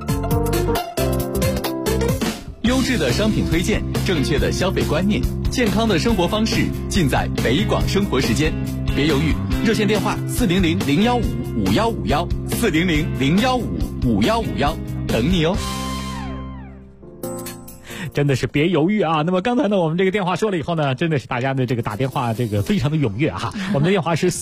优质的商品推荐，正确的消费观念，健康的生活方式，尽在北广生活时间。别犹豫，热线电话400-015-5151，400-015-5151，等你哦。 真的是别犹豫啊！那么刚才呢，我们这个电话说了以后呢，真的是大家的这个打电话这个非常的踊跃哈。我们的电话是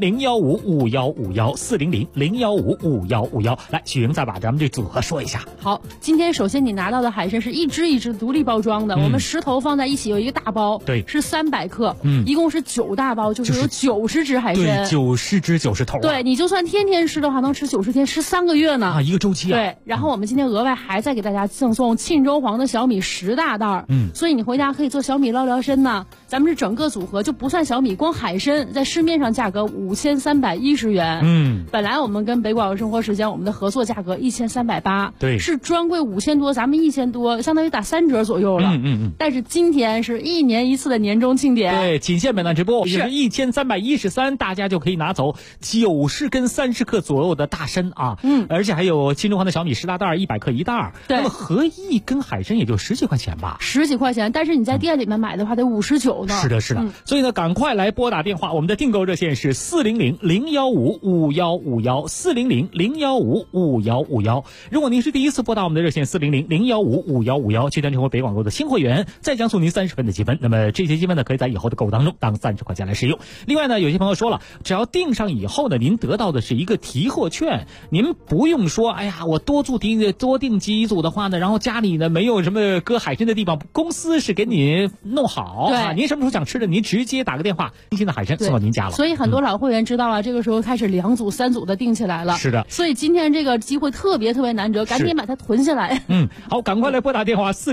400-015-5151，400-015-5151。来，许莹再把咱们这组合说一下。 好，今天首先你拿到的海参是一只一只独立包装的，我们10头放在一起有一个大包， 对， 是300克，一共是9大包，就是有90只海参， 对，90只90头。 对，你就算天天吃的话，能吃90天，吃3个月呢啊，一个周期啊。 对，然后我们今天额外还再给大家赠送庆州黄的小米10大袋，所以你回家可以做小米捞辽参呢。咱们是整个组合就不算小米，光海参在市面上价格5310元，本来我们跟北广生活时间我们的合作价格1380， 对， 是专柜5000多，咱们1000多，相当于打3折左右了。但是今天是1年1次的年终庆典， 对，仅限本档直播，也是1313，大家就可以拿走90根30克左右的大参啊，而且还有庆州黄的小米10大袋，100克一袋， 对， 那么合一根海参也就10几块钱吧 ，10几块钱，但是你在店里面买的话得59呢。 是的，是的，所以呢，赶快来拨打电话，我们的订购热线是400-015-5151，400-015-5151。如果您是第一次拨打我们的热线400-015-5151，积单成为北广购的新会员，再将送您30分的积分。那么这些积分呢，可以在以后的购物当中当30块钱来使用。另外呢，有些朋友说了，只要订上以后呢，您得到的是一个提货券，您不用说，哎呀，我多订几组的话呢，然后家里呢没有什么搁海参的地方，公司是给你弄好， 对， 您什么时候想吃的，您直接打个电话，新鲜的海参送到您家了。 所以很多老会员知道了，这个时候开始2组3组的订起来了。 是的， 所以今天这个机会特别难得，赶紧把它囤下来。 好，赶快来拨打电话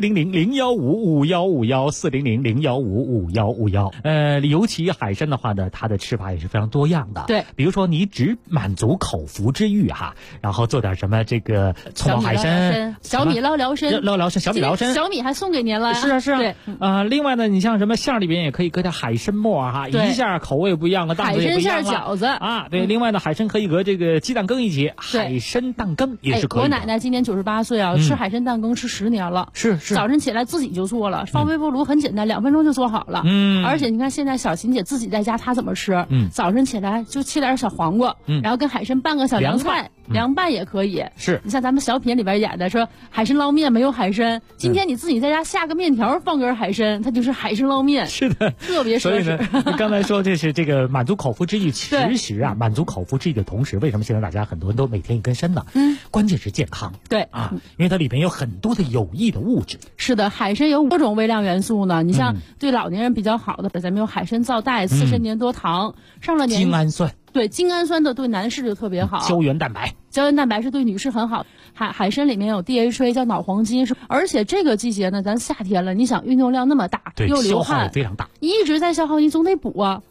400-015-5151，400-015-5151。尤其海参的话呢，它的吃法也是非常多样的。 对， 比如说你只满足口腹之欲哈，然后做点什么这个葱爆海参、 小米捞辽参、 小米捞参， 小米还送给您了。 是啊， 对， 另外呢，你像什么馅里边也可以搁点海参末哈，一下口味不一样了，档次也不一样了。 海参馅饺子啊，对，另外呢，海参可以和这个鸡蛋羹一起，海参蛋羹也是可以的。 我奶奶今年98岁啊，吃海参蛋羹吃10年了， 是早晨起来自己就做了，放微波炉很简单，2分钟就做好了。而且你看现在小琴姐自己在家，她怎么吃？早晨起来就切点小黄瓜，然后跟海参拌个小凉菜，凉拌也可以。 是你像咱们小品里边演的说海参捞面没有海参，今天你自己在家下个面条放根海参，它就是海参捞面。 是的， 特别所以呢，你刚才说这是这个满足口腹之欲，其实啊，满足口腹之欲的同时，为什么现在大家很多人都每天一根参呢？关键是健康。 对啊，因为它里面有很多的有益的物质。 是的，海参有多种微量元素呢。你像对老年人比较好的，咱们有海参皂苷、刺参粘多糖，上了年精氨酸。 对，精氨酸的对男士就特别好。 胶原蛋白是对女士很好。海参里面有 DHA 叫脑黄金，而且这个季节呢，咱夏天了，你想运动量那么大，又流汗， 消耗非常大， 你一直在消耗，你总得补啊。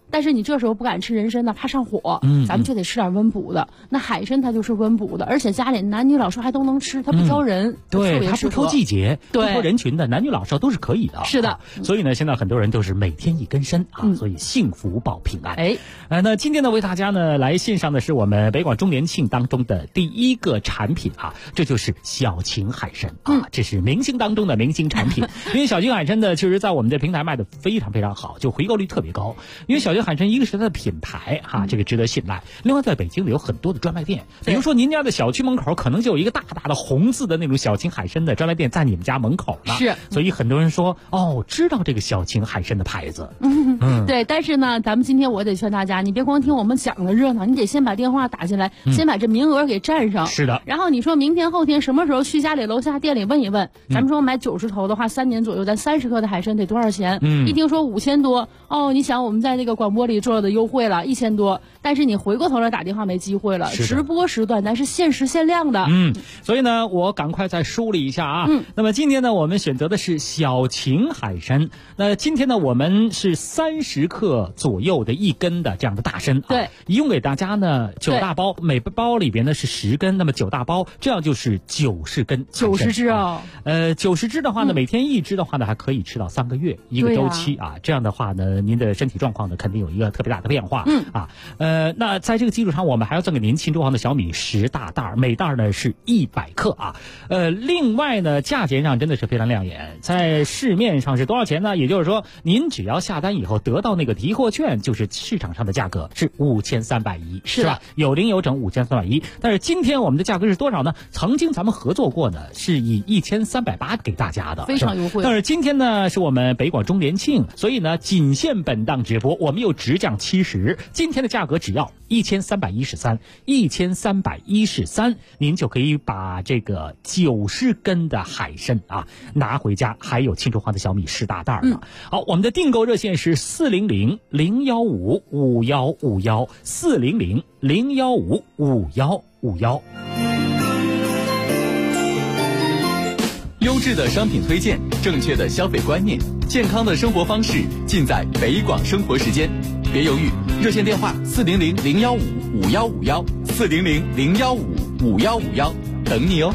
但是你这时候不敢吃人参呢，怕上火，咱们就得吃点温补的。那海参它就是温补的，而且家里男女老少还都能吃，它不挑人， 对，它不挑季节，不挑人群的，男女老少都是可以的。 是的， 所以呢，现在很多人都是每天一根参啊，所以幸福保平安。那今天呢，为大家呢来献上的是我们北广周年庆当中的第一个产品啊，这就是小秦海参啊，这是明星当中的明星产品。因为小秦海参呢，确实在我们的平台卖的非常非常好，就回购率特别高。因为小秦海参一个是它的品牌哈，这个值得信赖。另外，在北京呢有很多的专卖店，比如说您家的小区门口可能就有一个大大的红字的那种小秦海参的专卖店在你们家门口呢。 是， 所以很多人说知道这个小秦海参的牌子。 对，但是呢，咱们今天我得劝大家，你别光听我们讲的热闹，你得先把电话打进来，先把这名额给占上。 是的。 然后你说明天后天什么时候去家里楼下店里问一问，咱们说买90头的话，3年左右，咱30克的海参得多少钱？一听说5000多，你想我们在这个广播里做的优惠了1000多，但是你回过头来打电话没机会了，直播时段咱是限时限量的。 所以呢，我赶快再梳理一下啊。那么今天呢，我们选择的是小秦海参。那今天呢，我们是30克左右的1根的这样的大参。 对， 一共给大家呢9大包，每包里边呢是10根，那么9大包，这样就是90根。 90只啊 ，90只的话呢，每天1只的话呢，还可以吃到3个月一个周期啊。这样的话呢，您的身体状况呢，肯定有一个特别大的变化。那在这个基础上，我们还要赠给您秦州行的小米10大袋，每袋呢是100克啊。另外呢，价钱上真的是非常亮眼，在市面上是多少钱呢？也就是说，您只要下单以后得到那个提货券，就是市场上的价格是5310，是吧？有零有整5310。但是今天我们的价格是多少呢？曾经咱们合作过呢，是以1380给大家的， 非常优惠。 但是今天呢，是我们北广周年庆，所以呢，仅限本档直播，我们又直降70，今天的价格只要1313，您就可以把这个90根的海参啊拿回家，还有秦州行的小米10大袋呢。好，我们的订购热线是400-015-5151，400-015-5151。 优质的商品推荐，正确的消费观念，健康的生活方式，尽在北广生活时间。别犹豫，热线电话400-015-5151，400-015-5151，等你哦。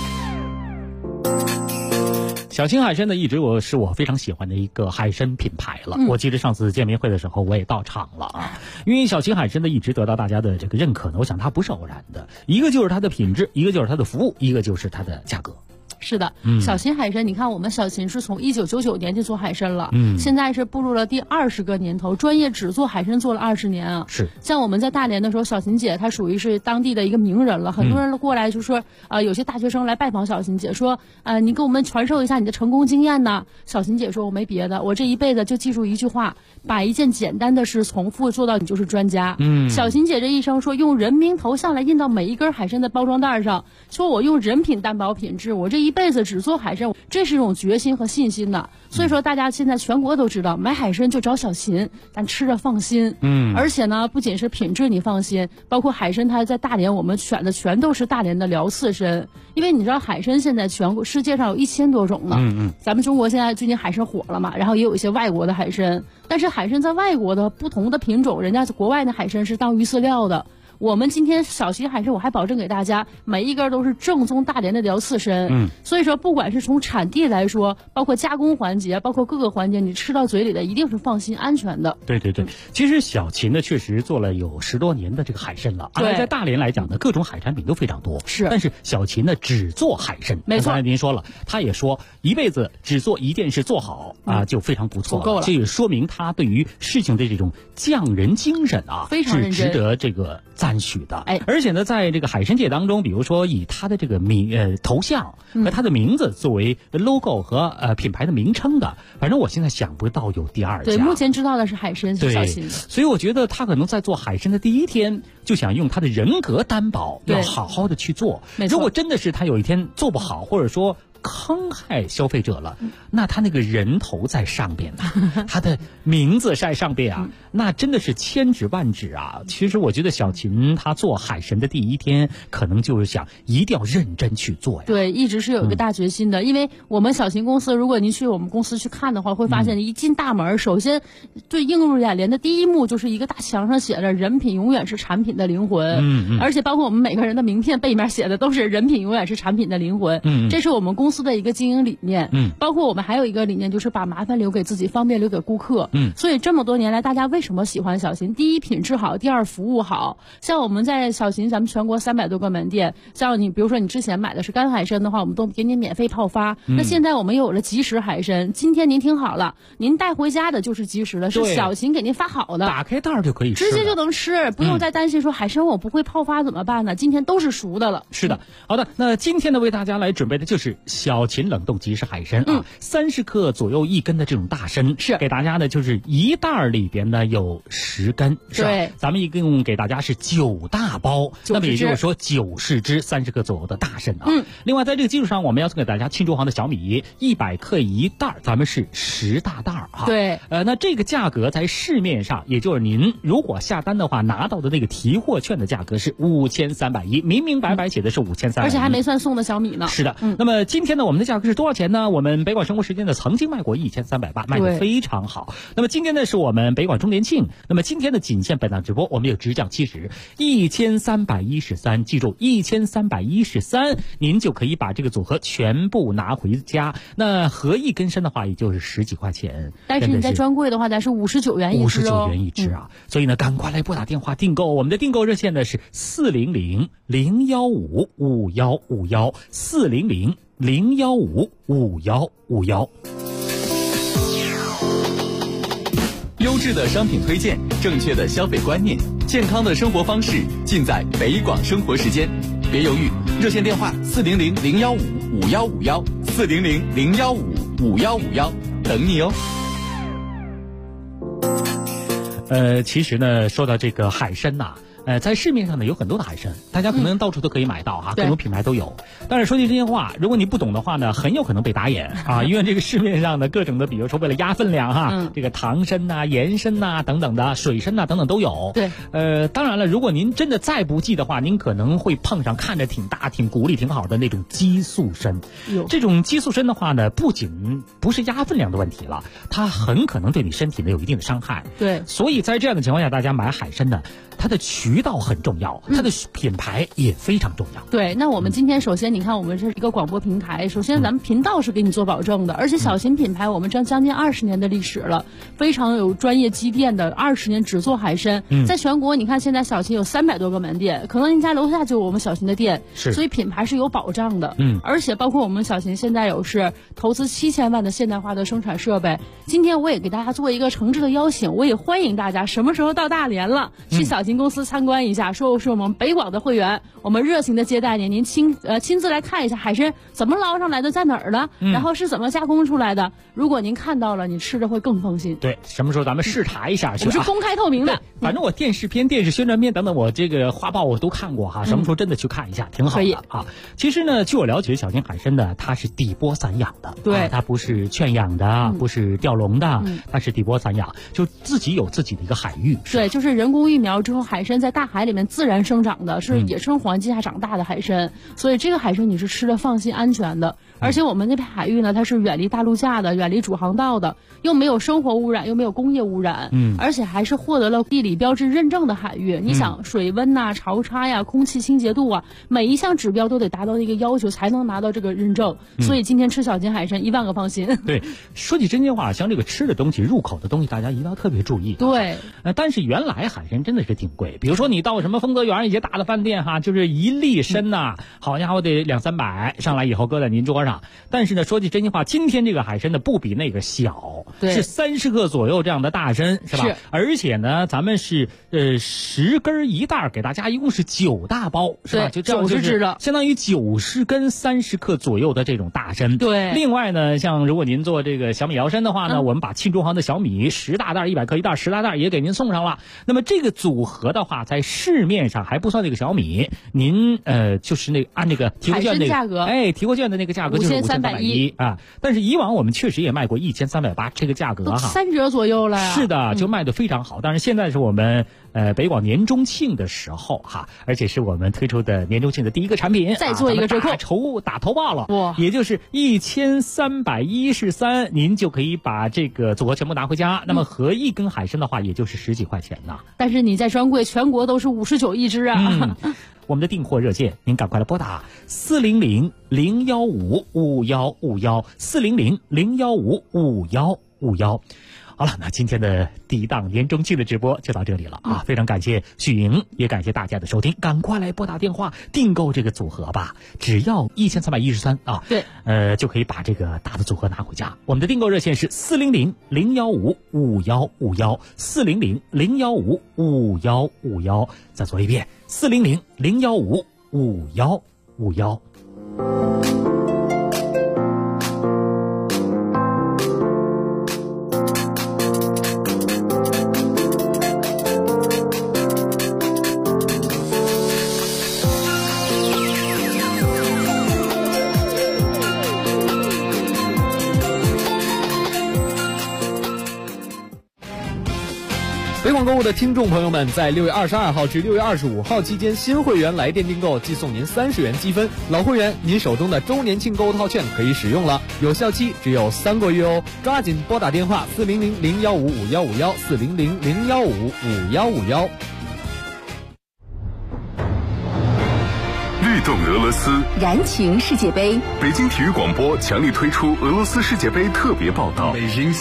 小秦海参呢，一直是我非常喜欢的一个海参品牌了。我记得上次见面会的时候，我也到场了啊。因为小秦海参呢，一直得到大家的这个认可呢，我想它不是偶然的，一个就是它的品质，一个就是它的服务，一个就是它的价格。 是的，小秦海参，你看我们小秦是从1999年就做海参了，现在是步入了第20个年头，专业只做海参做了20年啊。 是， 像我们在大连的时候，小秦姐她属于是当地的一个名人了，很多人过来就说，有些大学生来拜访小秦姐，说，你给我们传授一下你的成功经验呢。小秦姐说，我没别的，我这一辈子就记住一句话，把一件简单的事重复做到你就是专家。小秦姐这一生说，用人名头像来印到每一根海参的包装袋上，说我用人品担保品质，我这一辈子只做海参，这是一种决心和信心的。所以说大家现在全国都知道，买海参就找小秦，咱吃着放心。而且呢，不仅是品质你放心，包括海参它在大连我们选的全都是大连的辽刺参，因为你知道海参现在全国世界上有1000多种呢。咱们中国现在最近海参火了嘛，然后也有一些外国的海参，但是海参在外国的不同的品种，人家国外的海参是当鱼饲料的。我们今天小秦海参，我还保证给大家每一根都是正宗大连的辽刺参。所以说不管是从产地来说，包括加工环节，包括各个环节，你吃到嘴里的一定是放心安全的。 对，其实小秦呢确实做了有10多年的这个海参了，而在大连来讲呢，各种海产品都非常多。 是， 但是小秦呢只做海参。 没错， 刚才您说了，他也说一辈子只做一件事做好啊，就非常不错了， 够了。 这也说明他对于事情的这种匠人精神啊， 非常认真， 是值得这个赞许的。而且呢，在这个海参界当中，比如说以他的这个头像和他的名字作为 logo 和品牌的名称的，反正我现在想不到有第二家。 对，目前知道的是海参是小秦的。 所以我觉得他可能在做海参的第一天就想用他的人格担保，要好好的去做。如果真的是他有一天做不好，或者说坑害消费者了，那他那个人头在上边呢，他的名字在上边啊，那真的是千指万指啊。其实我觉得小秦他做海参的第一天，可能就是想一定要认真去做呀。 对，一直是有一个大决心的，因为我们小秦公司，如果您去我们公司去看的话，会发现一进大门，首先最映入眼帘的第一幕就是一个大墙上写着"人品永远是产品的灵魂"，而且包括我们每个人的名片背面写的都是"人品永远是产品的灵魂"，这是我们公司的一个经营理念。包括我们还有一个理念，就是把麻烦留给自己，方便留给顾客。所以这么多年来，大家为什么喜欢小秦？第一，品质好；第二，服务好。像我们在小秦，咱们全国300多个门店，像你比如说你之前买的是干海参的话，我们都给你免费泡发。那现在我们有了即食海参，今天您听好了，您带回家的就是即食的，是小秦给您发好的， 打开袋就可以吃， 直接就能吃，不用再担心说海参我不会泡发怎么办呢？今天都是熟的了。 是的，好的，那今天呢为大家来准备的就是小秦冷冻即食海参啊，30克左右1根的这种大参，是给大家的就是一袋里边呢有10根，是吧？对，咱们一共给大家是9大包，那么也就是说90只30克左右的大参啊。另外在这个基础上，我们要送给大家庆祝行的小米100克一袋，咱们是10大袋啊。 对， 那这个价格在市面上，也就是您如果下单的话，拿到的那个提货券的价格是5310，明明白白写的是5310， 而且还没算送的小米呢。 是的，那么今天呢，我们的价格是多少钱呢？我们北广生活时间呢曾经卖过1380，卖得非常好。那么今天呢是我们北广周年庆，那么今天的仅限本档直播，我们有直降70 1313，记住1313，您就可以把这个组合全部拿回家。那合一根参的话，也就是10几块钱， 但是你在专柜的话，咱是59元一只 ，59元一只啊。所以呢，赶快来拨打电话订购，我们的订购热线呢是400-015-5151，400-015-5151。 优质的商品推荐，正确的消费观念，健康的生活方式，尽在北广生活时间。别犹豫，热线电话400-015-5151，400-015-5151，等你哦。 其实呢，说到这个海参呐，在市面上呢有很多的海参，大家可能到处都可以买到哈，各种品牌都有。但是说句真心话，如果你不懂的话呢，很有可能被打眼啊，因为这个市面上的各种的，比如说为了压分量哈，这个糖参呐、盐参呐等等的，水参呐等等都有。 对， 当然了，如果您真的再不济的话，您可能会碰上看着挺大、挺骨力挺好的那种激素参。这种激素参的话呢，不仅不是压分量的问题了，它很可能对你身体呢有一定的伤害。 对， 所以在这样的情况下，大家买海参呢，它的渠道很重要，它的品牌也非常重要。 对，那我们今天首先你看，我们是一个广播平台，首先咱们频道是给你做保证的，而且小秦品牌我们将近20年的历史了，非常有专业积淀的，20年只做海参。在全国你看现在小秦有300多个门店，可能您家楼下就有我们小秦的店，所以品牌是有保障的。而且包括我们小秦现在有是投资7000万的现代化的生产设备。今天我也给大家做一个诚挚的邀请，我也欢迎大家什么时候到大连了，去小秦公司参观一下，说是我们北广的会员，我们热情的接待您，您亲自来看一下海参怎么捞上来的，在哪儿的，然后是怎么加工出来的。如果您看到了，你吃着会更放心。 对，什么时候咱们视察一下去？ 我是公开透明的， 反正我电视片、电视宣传片等等，我这个画报我都看过哈。什么时候真的去看一下，挺好的啊。其实呢，据我了解，小秦海参呢，它是底波散养的， 对， 它不是圈养的，不是钓笼的，它是底波散养，就自己有自己的一个海域。 对，就是人工育苗之后，海参在大海里面自然生长的，是野生环境下长大的海参，所以这个海参你是吃的放心安全的。而且我们那片海域呢，它是远离大陆架的，远离主航道的，又没有生活污染，又没有工业污染，而且还是获得了地理标志认证的海域。你想水温呐、潮差呀、空气清洁度啊，每一项指标都得达到一个要求，才能拿到这个认证。所以今天吃小秦海参1万个放心。 对，说起真心话，像这个吃的东西、入口的东西，大家一定要特别注意。 对， 但是原来海参真的是挺贵，比如说你到什么丰泽园一些大的饭店哈，就是1粒参呐，好家伙得200-300，上来以后搁在您桌上。但是呢，说句真心话，今天这个海参呢不比那个小，是30克左右这样的大参，是吧？是。而且呢，咱们是10根一袋，给大家一共是9大包，是吧？就 90只的， 相当于90根30克左右的这种大参。 对。 另外呢，像如果您做这个小米摇参的话呢，我们把庆中行的小米10大袋100克一袋10大袋也给您送上了。那么这个组合的话， 在市面上还不算那个小米，您就是按那个提过券价格， 提过券的那个价格就是5310啊。但是以往我们确实也卖过1380这个价格哈 ，3折左右了呀。 是的，就卖得非常好。当然现在是我们北广年中庆的时候哈，而且是我们推出的年中庆的第一个产品， 再做一个折扣， 打头报了，也就是1313，您就可以把这个组合全部拿回家。那么合一根海参的话，也就是10几块钱呢。 但是你在专柜全国都是59一只啊。 我们的订货热线，您赶快来拨打400-015-5151，400-015-5151。好了，那今天的第一档年中庆的直播就到这里了啊！非常感谢许莹，也感谢大家的收听，赶快来拨打电话订购这个组合吧，只要1313啊！ 对， 就可以把这个大的组合拿回家。我们的订购热线是400-015-5151，400-015-5151。再说一遍，400-015-5151。 北广购物的听众朋友们，在6月22号至6月25号期间，新会员来电订购即送您30元积分，老会员您手中的周年庆购物套券可以使用了，有效期只有3个月哦，抓紧拨打电话400-015-5151，400-015-5151。 律动俄罗斯， 燃情世界杯。 北京体育广播强力推出俄罗斯世界杯特别报道。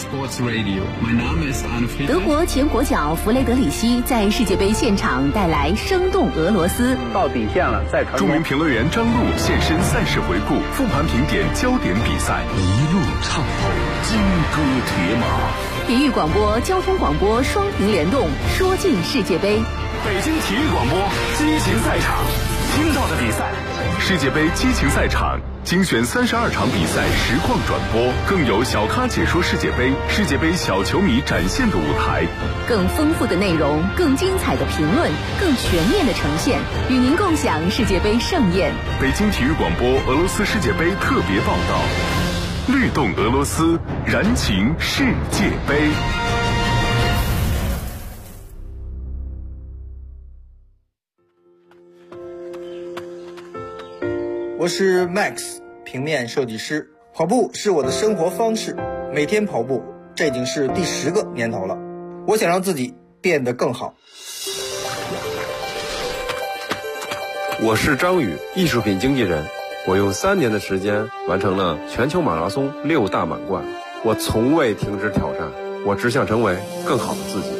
德国前国脚弗雷德里希在世界杯现场带来生动俄罗斯。 到底线了，再传。 著名评论员张璐现身赛事回顾，复盘评点焦点比赛，一路畅透金戈铁马。 体育广播、交通广播双屏联动，说尽世界杯。 北京体育广播激情赛场。听到的比赛，世界杯激情赛场精选32场比赛实况转播，更有小咖解说世界杯，世界杯小球迷展现的舞台， 更丰富的内容，更精彩的评论，更全面的呈现，与您共享世界杯盛宴。 北京体育广播俄罗斯世界杯特别报道，律动俄罗斯，燃情世界杯。 我是 Max， 平面设计师。跑步是我的生活方式，每天跑步，这已经是第10个年头了。我想让自己变得更好。 我是张宇，艺术品经纪人。我用3年的时间完成了全球马拉松6大满贯。我从未停止挑战，我只想成为更好的自己。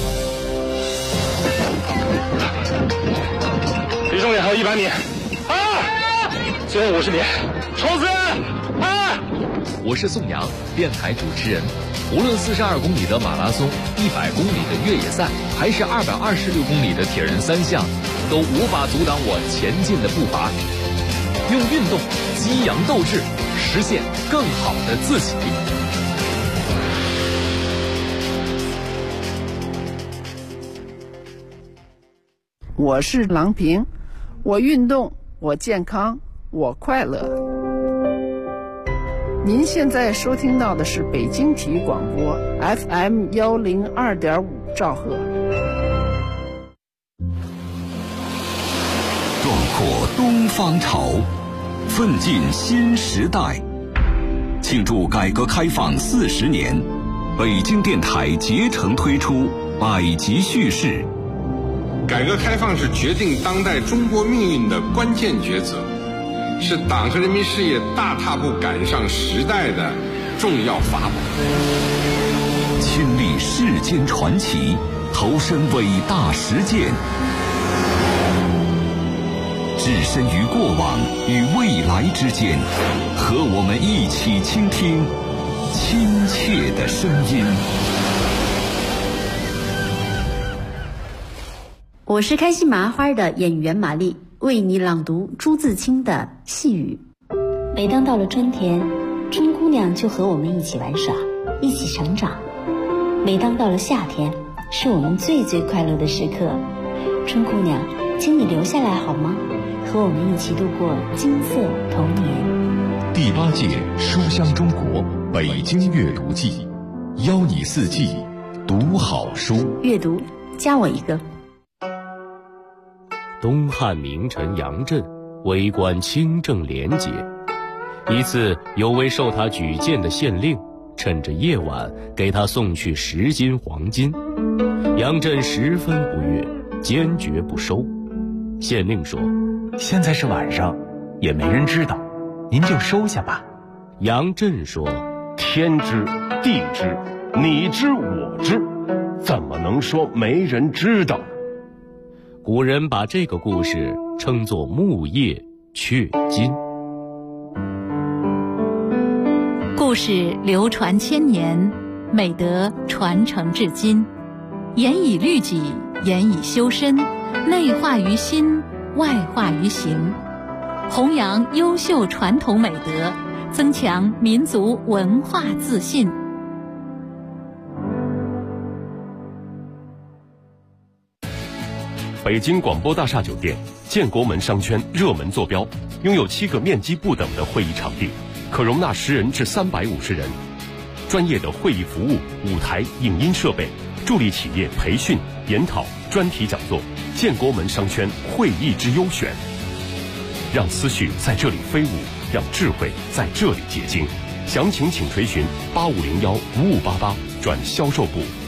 离终点还有100米。最后50米，冲刺！ 我是宋阳，电台主持人。无论42公里的马拉松、100公里的越野赛，还是226公里的铁人3项，都无法阻挡我前进的步伐。用运动激扬斗志，实现更好的自己。 我是郎平，我运动，我健康，我快乐。您现在收听到的是北京体育广播 FM 102.5兆赫。 壮阔东方潮，奋进新时代。庆祝改革开放40年，北京电台竭诚推出百集叙事。 改革开放是决定当代中国命运的关键抉择，是党和人民事业大踏步赶上时代的重要法宝。 亲历世间传奇，投身伟大实践，置身于过往与未来之间，和我们一起倾听亲切的声音。 我是开心麻花的演员玛丽，为你朗读朱自清的细雨。每当到了春天，春姑娘就和我们一起玩耍，一起成长。每当到了夏天，是我们最快乐的时刻， 春姑娘，请你留下来好吗？和我们一起度过金色童年。 第8届书香中国北京阅读季，邀你4季读好书。 阅读，加我一个。 东汉名臣杨震为官清正廉洁，一次有位受他举荐的县令趁着夜晚给他送去10斤黄金，杨震十分不悦，坚决不收。县令说： 现在是晚上，也没人知道，您就收下吧。 杨震说： 天知地知，你知我知，怎么能说没人知道？ 古人把这个故事称作木叶雀金。 故事流传千年，美德传承至今，严以律己，严以修身，内化于心，外化于行，弘扬优秀传统美德，增强民族文化自信。 北京广播大厦酒店建国门商圈热门坐标，拥有7个面积不等的会议场地，可容纳10人至350人，专业的会议服务、舞台、影音设备，助力企业培训、研讨、专题讲座。建国门商圈会议之优选，让思绪在这里飞舞，让智慧在这里结晶。详情请垂询8501-5588转销售部